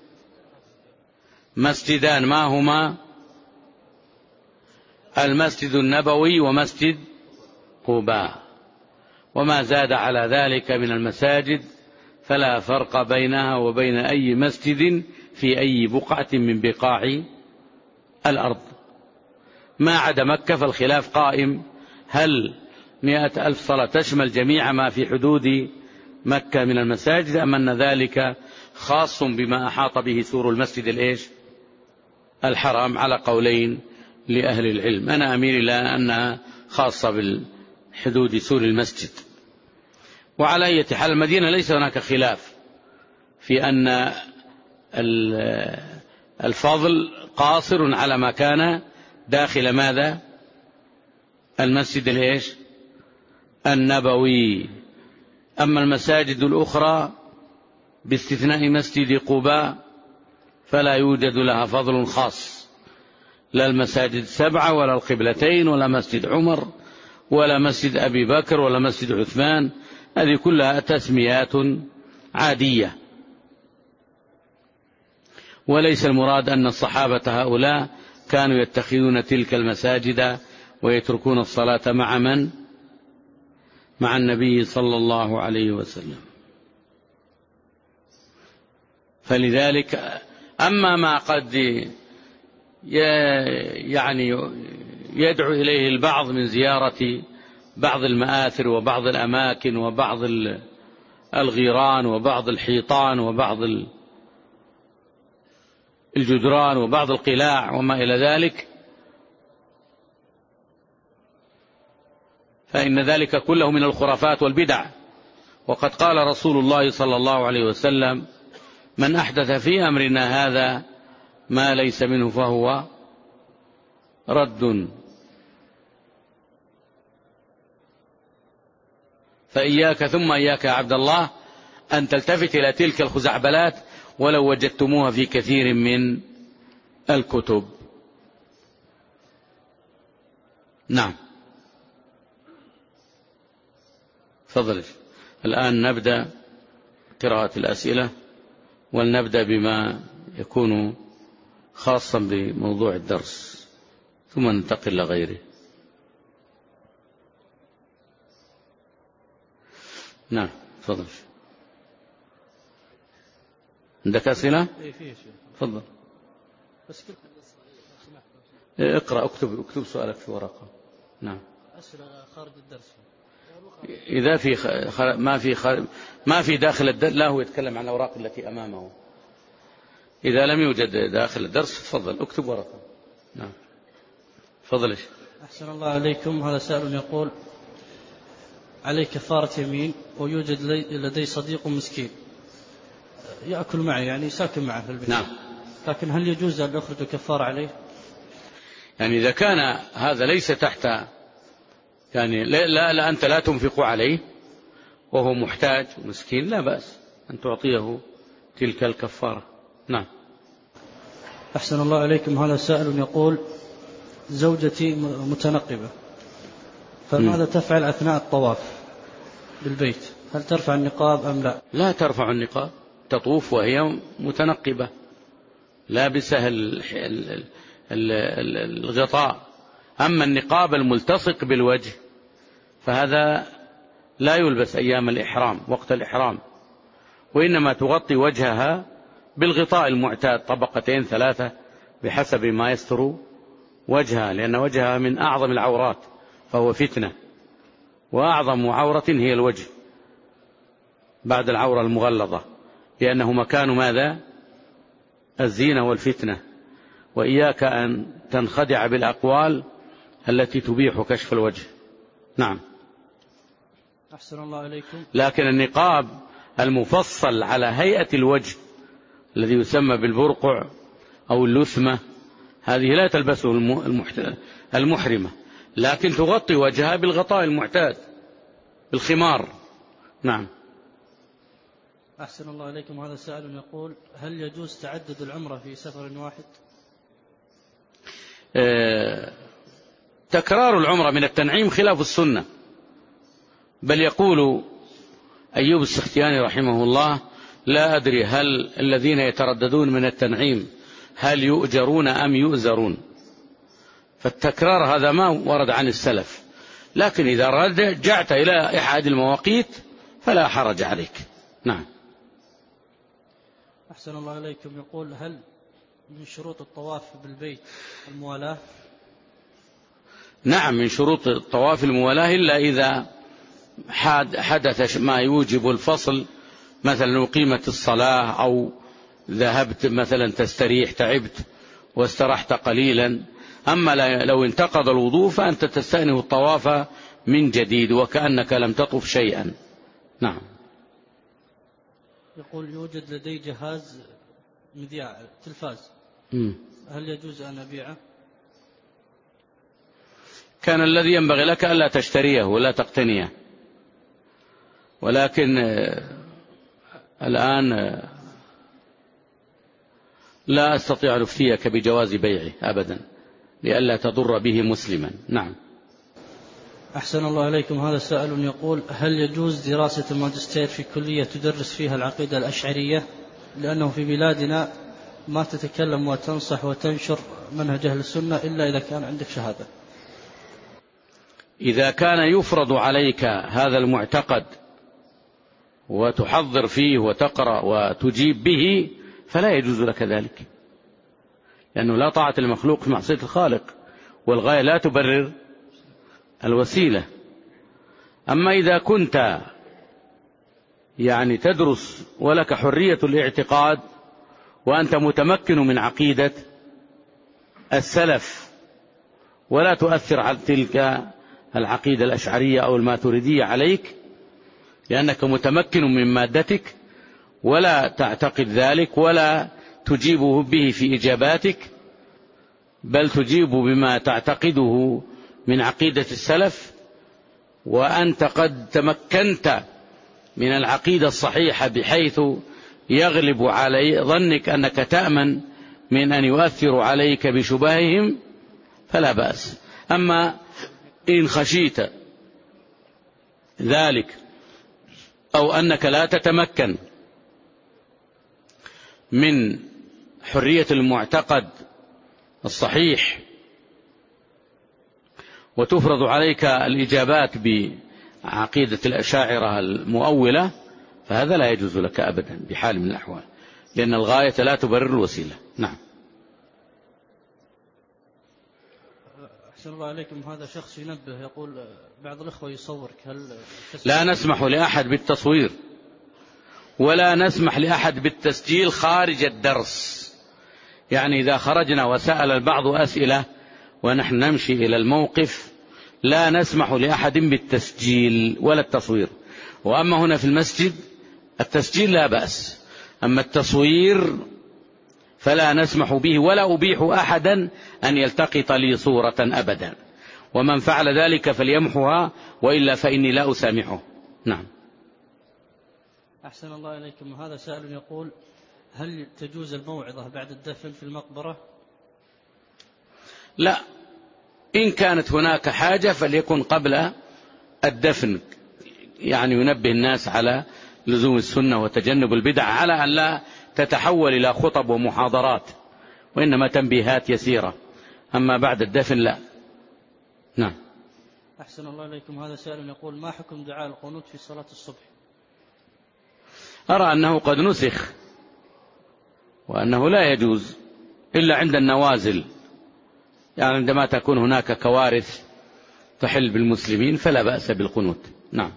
مسجدان، ما هما؟ المسجد النبوي ومسجد قباء، وما زاد على ذلك من المساجد فلا فرق بينها وبين أي مسجد في أي بقعة من بقاع الأرض، ما عدا مكة فالخلاف قائم: هل مئة ألف صلاة تشمل جميع ما في حدود مكة من المساجد، أم أن ذلك خاص بما أحاط به سور المسجد الإيش الحرام؟ على قولين لأهل العلم. أنا أميل إلى أنها خاصة بالحدود سور المسجد. وعلى أي حال المدينة ليس هناك خلاف في أن الفضل قاصر على ما كان داخل ماذا؟ المسجد الإيش النبوي. أما المساجد الأخرى باستثناء مسجد قباء فلا يوجد لها فضل خاص، لا المساجد السبعة ولا القبلتين ولا مسجد عمر ولا مسجد أبي بكر ولا مسجد عثمان، هذه كلها تسميات عادية. وليس المراد أن الصحابة هؤلاء كانوا يتخذون تلك المساجد ويتركون الصلاة مع من؟ مع النبي صلى الله عليه وسلم. فلذلك أما ما قد يعني يدعو إليه البعض من زيارة بعض المآثر وبعض الأماكن وبعض الغيران وبعض الحيطان وبعض الجدران وبعض القلاع وما إلى ذلك، فإن ذلك كله من الخرافات والبدع. وقد قال رسول الله صلى الله عليه وسلم: من أحدث في أمرنا هذا ما ليس منه فهو رد. فإياك ثم إياك يا عبد الله أن تلتفت إلى تلك الخزعبلات ولو وجدتموها في كثير من الكتب. نعم، تفضل. الآن نبدأ قراءة الأسئلة، ولنبدأ بما يكون خاصا بموضوع الدرس ثم ننتقل لغيره. نعم، تفضل. عندك أسئلة؟ إيه فيه شيء. تفضل. بس كل اقرأ، اكتب اكتب سؤالك في ورقة. نعم. أسئلة خارج الدرس. إذا في خ... ما في خ... ما في داخل الدرس، لا هو يتكلم عن الأوراق التي أمامه. إذا لم يوجد داخل الدرس تفضل اكتب ورقة. نعم. تفضل. أحسن الله عليكم. هذا سائل يقول: علي كفارة يمين ويوجد لدي صديق مسكين يأكل معي، يعني ساكن معه في البيت. نعم. لكن هل يجوز أن أخرج كفارة عليه؟ يعني إذا كان هذا ليس تحت، يعني لا, لا, لا أنت لا تنفق عليه وهو محتاج ومسكين، لا بأس أن تعطيه تلك الكفارة. نعم. أحسن الله عليكم. هذا سائل يقول: زوجتي متنقبة، فماذا م. تفعل أثناء الطواف بالبيت؟ هل ترفع النقاب أم لا؟ لا ترفع النقاب، تطوف وهي متنقبة لابسة الغطاء. أما النقاب الملتصق بالوجه فهذا لا يلبس أيام الإحرام وقت الإحرام، وإنما تغطي وجهها بالغطاء المعتاد، طبقتين ثلاثة بحسب ما يستر وجهها، لأن وجهها من أعظم العورات فهو فتنة، وأعظم عورة هي الوجه بعد العورة المغلظة، لأنه مكان ماذا؟ الزينة والفتنة. وإياك أن تنخدع بالأقوال التي تبيح كشف الوجه. نعم. أحسن الله عليكم. لكن النقاب المفصل على هيئة الوجه الذي يسمى بالبرقع أو اللثمة، هذه لا تلبسه المحرمة، لكن تغطي وجهها بالغطاء المعتاد بالخمار. نعم. أحسن الله عليكم. هذا سائل يقول: هل يجوز تعدد العمرة في سفر واحد؟ اه تكرار العمرة من التنعيم خلاف السنة، بل يقول أيوب السختياني رحمه الله: لا أدري هل الذين يترددون من التنعيم هل يؤجرون أم يؤزرون. فالتكرار هذا ما ورد عن السلف، لكن إذا رجعت إلى أحد المواقيت فلا حرج عليك. نعم. أحسن الله عليكم. يقول: هل من شروط الطواف بالبيت الموالاة؟ نعم، من شروط الطواف الموالاة، إلا إذا حدث ما يوجب الفصل، مثلا أقيمت الصلاة أو ذهبت مثلا تستريح، تعبت واسترحت قليلا. أما لو انتقض الوضوء فأنت تستأنف الطواف من جديد وكأنك لم تطف شيئا. نعم. يقول: يوجد لدي جهاز مذياع تلفاز، م. هل يجوز أن أبيعه؟ كان الذي ينبغي لك ألا تشتريه ولا تقتنيه، ولكن الآن لا أستطيع أن أفتيك بجواز بيعه أبدا لئلا تضر به مسلما. نعم. أحسن الله عليكم. هذا سائل يقول: هل يجوز دراسة الماجستير في كلية تدرس فيها العقيدة الأشعرية؟ لأنه في بلادنا ما تتكلم وتنصح وتنشر منهج أهل السنة إلا إذا كان عندك شهادة. إذا كان يفرض عليك هذا المعتقد وتحضر فيه وتقرأ وتجيب به فلا يجوز لك ذلك، لأنه لا طاعة المخلوق في معصية الخالق، والغاية لا تبرر الوسيلة. أما إذا كنت يعني تدرس ولك حرية الاعتقاد وأنت متمكن من عقيدة السلف ولا تؤثر على تلك العقيدة الأشعرية أو الماتريدية عليك، لأنك متمكن من مادتك ولا تعتقد ذلك ولا تجيبه به في إجاباتك، بل تجيب بما تعتقده من عقيدة السلف، وأنت قد تمكنت من العقيدة الصحيحة بحيث يغلب علي ظنك أنك تأمن من أن يؤثروا عليك بشبههم فلا بأس. أما إن خشيت ذلك أو أنك لا تتمكن من حرية المعتقد الصحيح وتفرض عليك الإجابات بعقيدة الأشاعرة المؤولة فهذا لا يجوز لك أبدا بحال من الأحوال. لأن الغاية لا تبرر الوسيلة. نعم. أحسن الله عليكم. هذا شخص ينبه يقول بعض الأخوة يصورك، هل لا نسمح لأحد بالتصوير ولا نسمح لأحد بالتسجيل خارج الدرس. يعني إذا خرجنا وسأل البعض أسئلة ونحن نمشي إلى الموقف لا نسمح لأحد بالتسجيل ولا التصوير. وأما هنا في المسجد التسجيل لا بأس، أما التصوير فلا نسمح به ولا أبيح أحدا أن يلتقط لي صورة أبدا، ومن فعل ذلك فليمحها وإلا فإني لا أسامحه. نعم. أحسن الله إليكم. هذا سائل يقول هل تجوز الموعظة بعد الدفن في المقبرة؟ لا، إن كانت هناك حاجة فليكن قبل الدفن، يعني ينبه الناس على لزوم السنة وتجنب البدع، على أن لا تتحول إلى خطب ومحاضرات، وإنما تنبيهات يسيرة. أما بعد الدفن لا. نعم. أحسن الله إليكم. هذا سائل يقول ما حكم دعاء القنوت في صلاة الصبح؟ أرى أنه قد نسخ، وأنه لا يجوز إلا عند النوازل، يعني عندما تكون هناك كوارث تحل بالمسلمين فلا بأس بالقنوت. نعم.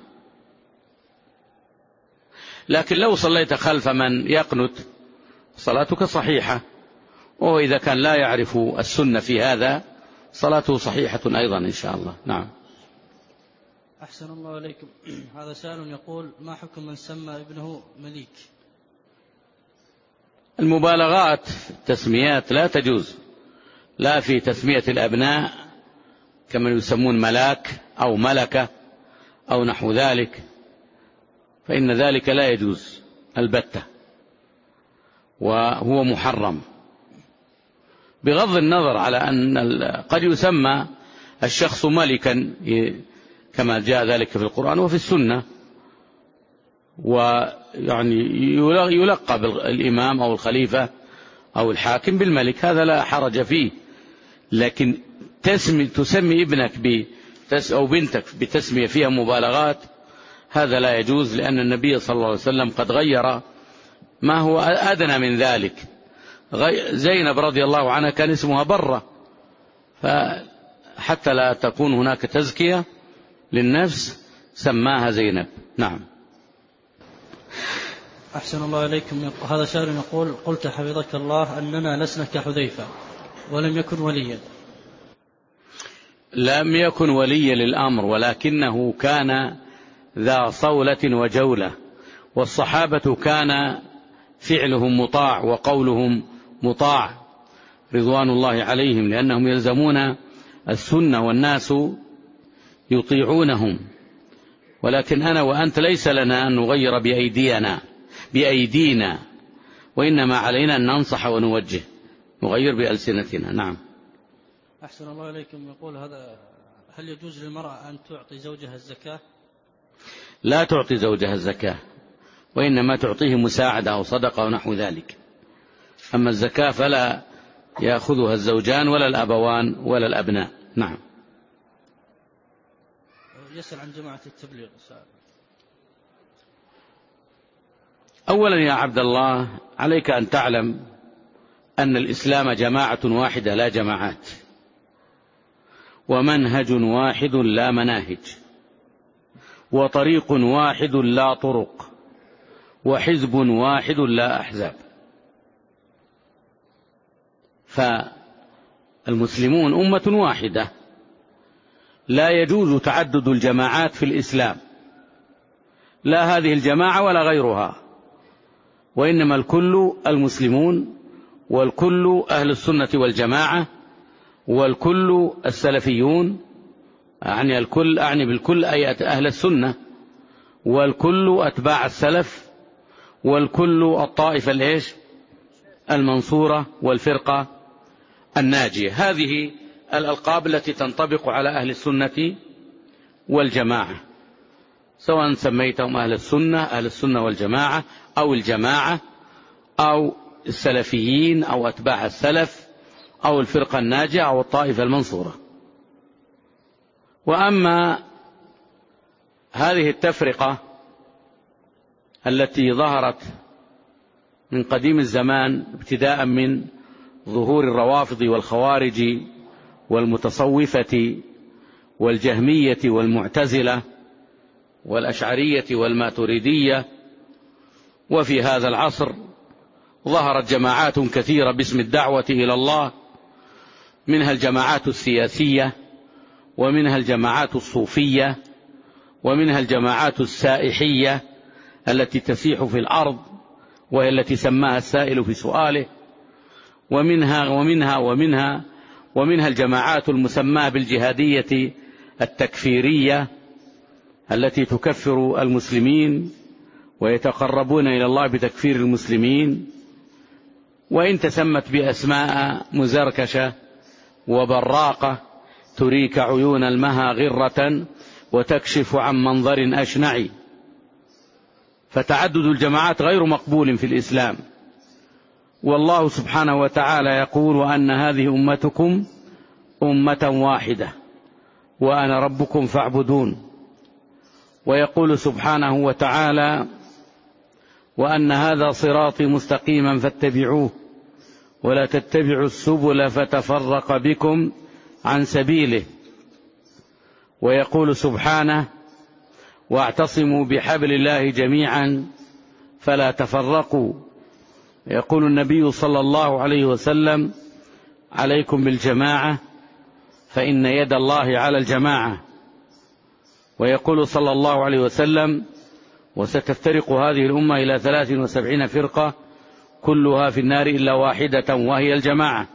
لكن لو صليت خلف من يقنت صلاتك صحيحة، وإذا كان لا يعرف السنة في هذا صلاته صحيحة أيضا إن شاء الله. نعم. أحسن الله إليكم. هذا سائل يقول ما حكم من سمى ابنه مليك؟ المبالغات في التسميات لا تجوز، لا في تسمية الأبناء كمن يسمون ملاك أو ملكة أو نحو ذلك، فإن ذلك لا يجوز البتة وهو محرم، بغض النظر على أن قد يسمى الشخص ملكا كما جاء ذلك في القرآن وفي السنة، ويعني يلقب الإمام أو الخليفة أو الحاكم بالملك، هذا لا حرج فيه. لكن تسمي تسمي ابنك أو بنتك بتسمية فيها مبالغات هذا لا يجوز، لأن النبي صلى الله عليه وسلم قد غير ما هو أدنى من ذلك. زينب رضي الله عنها كان اسمها برة، فحتى لا تكون هناك تزكية للنفس سماها زينب. نعم. أحسن الله إليكم. هذا سائل يقول قلت حفظك الله أننا لسنا كحذيفة ولم يكن وليا. لم يكن وليا للأمر، ولكنه كان ذا صولة وجولة، والصحابة كان فعلهم مطاع وقولهم مطاع رضوان الله عليهم، لأنهم يلزمون السنة والناس يطيعونهم. ولكن أنا وأنت ليس لنا أن نغير بأيدينا بأيدينا وإنما علينا أن ننصح ونوجه، نغير بألسنتنا. نعم. أحسن الله إليكم. يقول هذا هل يجوز للمرأة أن تعطي زوجها الزكاة؟ لا تعطي زوجها الزكاة، وإنما تعطيه مساعدة أو صدقة ونحو ذلك. أما الزكاة فلا يأخذها الزوجان ولا الأبوان ولا الأبناء. نعم. يسأل عن جماعة التبليغ. أولا يا عبد الله عليك أن تعلم أن الإسلام جماعة واحدة لا جماعات، ومنهج واحد لا مناهج، وطريق واحد لا طرق، وحزب واحد لا أحزاب. فالمسلمون أمة واحدة، لا يجوز تعدد الجماعات في الإسلام، لا هذه الجماعة ولا غيرها، وإنما الكل المسلمون، والكل أهل السنة والجماعة، والكل السلفيون. أعني الكل أعني بالكل أي أهل السنة، والكل أتباع السلف، والكل الطائفة الإيش المنصورة والفرقة الناجية. هذه الألقاب التي تنطبق على أهل السنة والجماعة، سواء سميتهم أهل السنة أهل السنة والجماعة أو الجماعة أو السلفيين أو أتباع السلف أو الفرقة الناجية أو الطائفة المنصورة. وأما هذه التفرقة التي ظهرت من قديم الزمان، ابتداء من ظهور الروافض والخوارج والمتصوفة والجهمية والمعتزلة والأشعرية والماتريدية. وفي هذا العصر ظهرت جماعات كثيرة باسم الدعوة إلى الله، منها الجماعات السياسية، ومنها الجماعات الصوفية، ومنها الجماعات السائحية التي تسيح في الأرض، وهي التي سماها السائل في سؤاله، ومنها ومنها ومنها ومنها الجماعات المسماة بالجهادية التكفيرية التي تكفر المسلمين ويتقربون إلى الله بتكفير المسلمين، وإن تسمت بأسماء مزركشة وبراقة تريك عيون المها غرة وتكشف عن منظر أشنع. فتعدد الجماعات غير مقبول في الإسلام، والله سبحانه وتعالى يقول: وأن هذه أمتكم أمة واحدة وأنا ربكم فاعبدون. ويقول سبحانه وتعالى: وأن هذا صراطي مستقيما فاتبعوه ولا تتبعوا السبل فتفرق بكم عن سبيله. ويقول سبحانه: واعتصموا بحبل الله جميعا فلا تفرقوا. يقول النبي صلى الله عليه وسلم: عليكم بالجماعة فإن يد الله على الجماعة. ويقول صلى الله عليه وسلم: وستفترق هذه الأمة إلى ثلاث وسبعين فرقة كلها في النار إلا واحدة وهي الجماعة.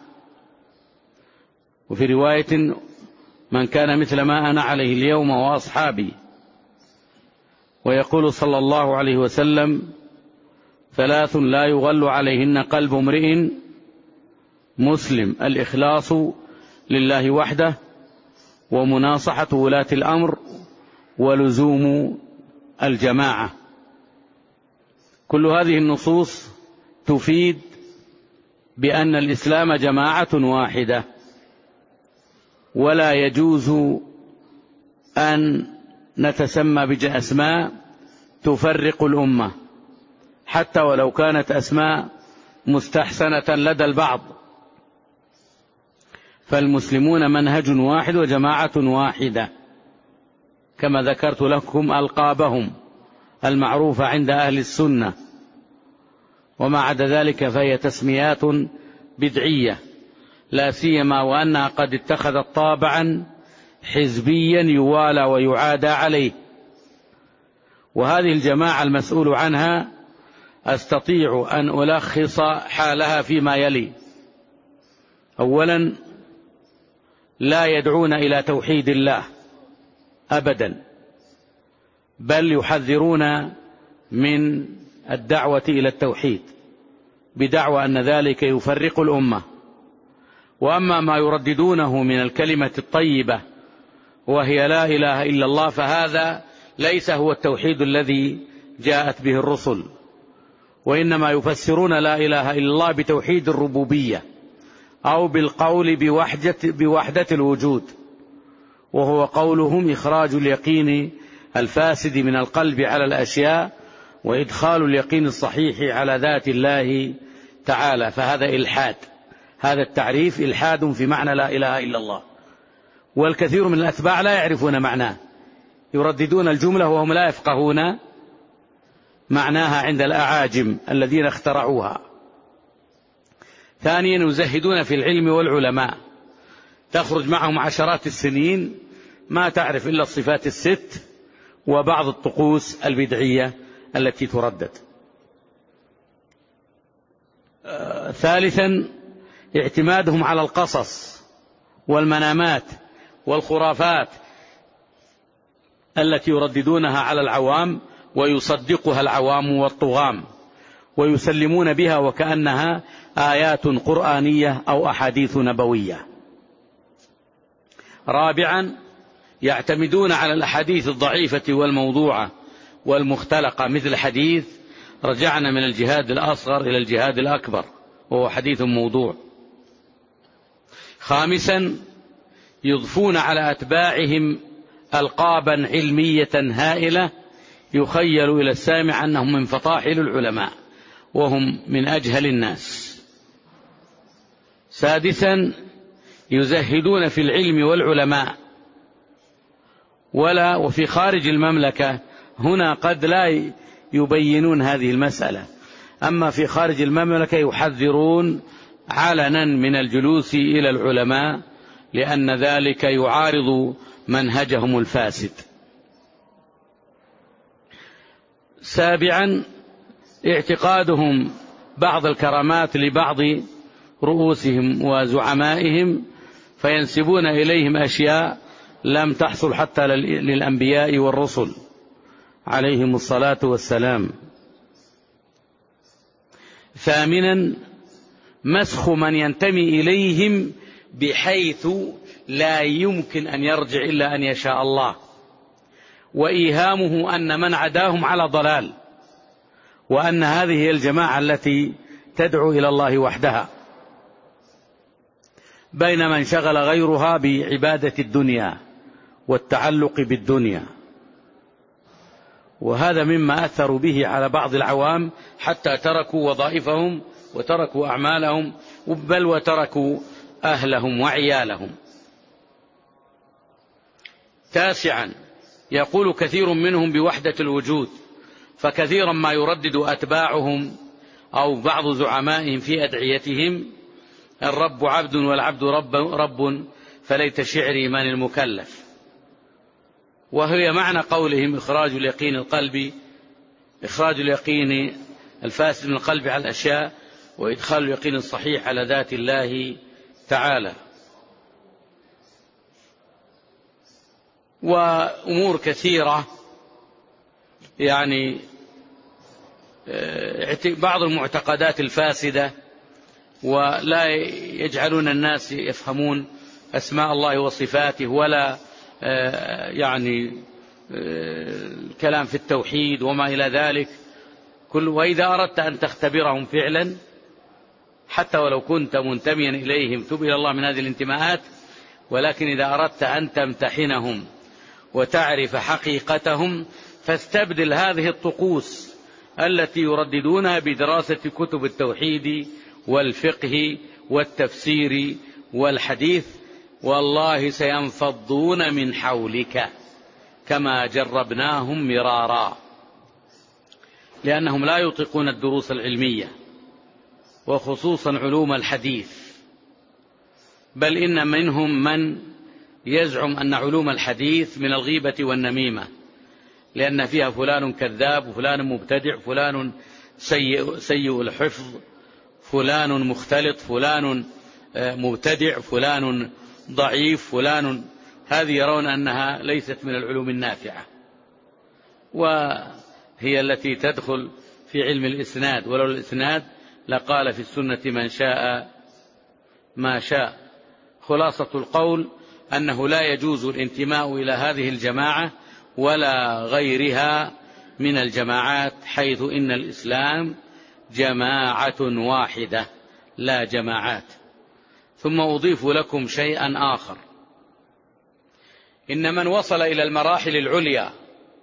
وفي رواية: من كان مثل ما أنا عليه اليوم وأصحابي. ويقول صلى الله عليه وسلم: ثلاث لا يغل عليهن قلب امرئ مسلم: الإخلاص لله وحده، ومناصحة ولاة الأمر، ولزوم الجماعة. كل هذه النصوص تفيد بأن الإسلام جماعة واحدة، ولا يجوز أن نتسمى بأسماء تفرق الأمة، حتى ولو كانت أسماء مستحسنة لدى البعض. فالمسلمون منهج واحد وجماعة واحدة، كما ذكرت لكم ألقابهم المعروفة عند أهل السنة. وما عدا ذلك فهي تسميات بدعية، لا سيما وأنها قد اتخذت طابعا حزبيا يوالى ويعادى عليه. وهذه الجماعة المسؤول عنها أستطيع أن ألخص حالها فيما يلي: أولا، لا يدعون إلى توحيد الله أبدا، بل يحذرون من الدعوة إلى التوحيد بدعوى أن ذلك يفرق الأمة. وأما ما يرددونه من الكلمة الطيبة وهي لا إله إلا الله، فهذا ليس هو التوحيد الذي جاءت به الرسل، وإنما يفسرون لا إله إلا الله بتوحيد الربوبية أو بالقول بوحدة, بوحدة الوجود، وهو قولهم إخراج اليقين الفاسد من القلب على الأشياء وإدخال اليقين الصحيح على ذات الله تعالى. فهذا إلحاد، هذا التعريف إلحاد في معنى لا إله إلا الله. والكثير من الأتباع لا يعرفون معناه، يرددون الجملة وهم لا يفقهون معناها عند الأعاجم الذين اخترعوها. ثانيا، يزهدون في العلم والعلماء، تخرج معهم عشرات السنين ما تعرف إلا الصفات الست وبعض الطقوس البدعية التي تردد. آه ثالثا، اعتمادهم على القصص والمنامات والخرافات التي يرددونها على العوام ويصدقها العوام والطغام، ويسلمون بها وكأنها آيات قرآنية أو أحاديث نبوية. رابعا، يعتمدون على الأحاديث الضعيفة والموضوعة والمختلقة، مثل حديث رجعنا من الجهاد الأصغر إلى الجهاد الأكبر، وهو حديث موضوع. خامسا، يضفون على أتباعهم ألقابا علمية هائلة يخيل إلى السامع أنهم من فطاحل العلماء، وهم من أجهل الناس. سادسا يزهدون في العلم والعلماء، ولا وفي خارج المملكة هنا قد لا يبينون هذه المسألة، أما في خارج المملكة يحذرون علنا من الجلوس إلى العلماء، لأن ذلك يعارض منهجهم الفاسد. سابعا اعتقادهم بعض الكرامات لبعض رؤوسهم وزعمائهم، فينسبون إليهم أشياء لم تحصل حتى للأنبياء والرسل عليهم الصلاة والسلام. ثامنا مسخ من ينتمي إليهم بحيث لا يمكن أن يرجع إلا أن يشاء الله، وإيهامه أن من عداهم على ضلال، وأن هذه هي الجماعة التي تدعو إلى الله وحدها، بينما انشغل غيرها بعبادة الدنيا والتعلق بالدنيا. وهذا مما أثروا به على بعض العوام حتى تركوا وظائفهم وتركوا أعمالهم، بل وتركوا أهلهم وعيالهم. تاسعا يقول كثير منهم بوحدة الوجود، فكثيرا ما يردد أتباعهم أو بعض زعمائهم في أدعيتهم: الرب عبد والعبد رب, رب فليت شعري من المكلف. وهي معنى قولهم إخراج اليقين القلبي إخراج اليقين الفاسد من القلب على الأشياء، وإدخال اليقين الصحيح على ذات الله تعالى. وأمور كثيرة، يعني بعض المعتقدات الفاسدة، ولا يجعلون الناس يفهمون أسماء الله وصفاته، ولا يعني الكلام في التوحيد وما إلى ذلك. كل وإذا أردت أن تختبرهم فعلا، حتى ولو كنت منتميا إليهم، تب إلى الله من هذه الانتماءات، ولكن إذا أردت أن تمتحنهم وتعرف حقيقتهم، فاستبدل هذه الطقوس التي يرددونها بدراسة كتب التوحيد والفقه والتفسير والحديث، والله سينفضون من حولك كما جربناهم مرارا، لأنهم لا يطيقون الدروس العلمية، وخصوصا علوم الحديث. بل إن منهم من يزعم أن علوم الحديث من الغيبة والنميمة، لأن فيها فلان كذاب، وفلان مبتدع، فلان سيء, سيء الحفظ، فلان مختلط، فلان مبتدع، فلان ضعيف، فلان. هذه يرون أنها ليست من العلوم النافعة، وهي التي تدخل في علم الإسناد، ولو الإسناد لقال في السنة من شاء ما شاء. خلاصة القول أنه لا يجوز الانتماء إلى هذه الجماعة ولا غيرها من الجماعات، حيث إن الإسلام جماعة واحدة لا جماعات. ثم أضيف لكم شيئا آخر: إن من وصل إلى المراحل العليا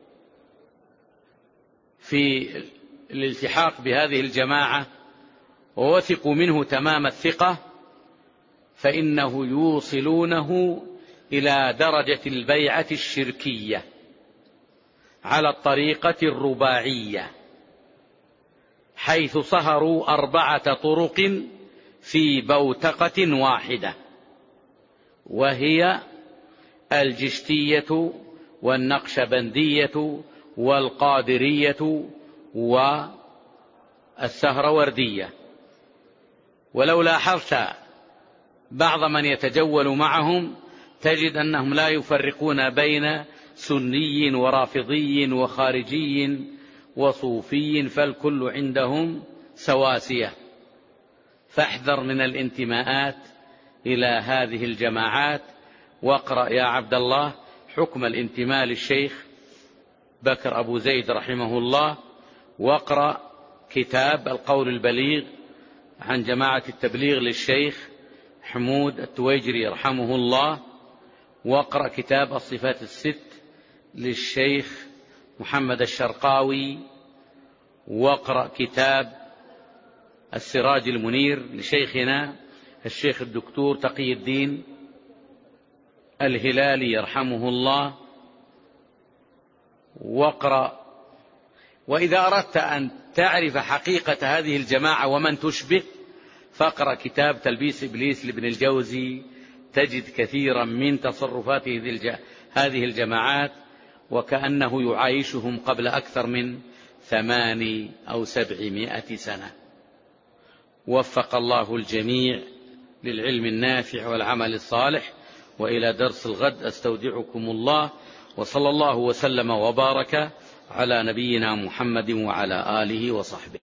في الالتحاق بهذه الجماعة ووثقوا منه تمام الثقة، فإنه يوصلونه إلى درجة البيعة الشركية على الطريقة الرباعية، حيث صهروا أربعة طرق في بوتقة واحدة، وهي الجشتية والنقشبندية والقادرية والسهروردية. ولو لاحظت بعض من يتجول معهم تجد أنهم لا يفرقون بين سني ورافضي وخارجي وصوفي، فالكل عندهم سواسية. فاحذر من الانتماءات إلى هذه الجماعات، واقرأ يا عبد الله حكم الانتماء للشيخ بكر أبو زيد رحمه الله، واقرأ كتاب القول البليغ عن جماعة التبليغ للشيخ حمود التويجري رحمه الله، واقرأ كتاب الصفات الست للشيخ محمد الشرقاوي، واقرأ كتاب السراج المنير لشيخنا الشيخ الدكتور تقي الدين الهلالي يرحمه الله، واقرأ. وإذا أردت أن تعرف حقيقة هذه الجماعة ومن تشبه فاقرأ كتاب تلبيس إبليس لابن الجوزي، تجد كثيرا من تصرفات هذه الجماعات وكأنه يعايشهم قبل أكثر من ثماني أو سبعمائة سنة. وفق الله الجميع للعلم النافع والعمل الصالح، وإلى درس الغد أستودعكم الله، وصلى الله وسلم وبارك على نبينا محمد وعلى آله وصحبه.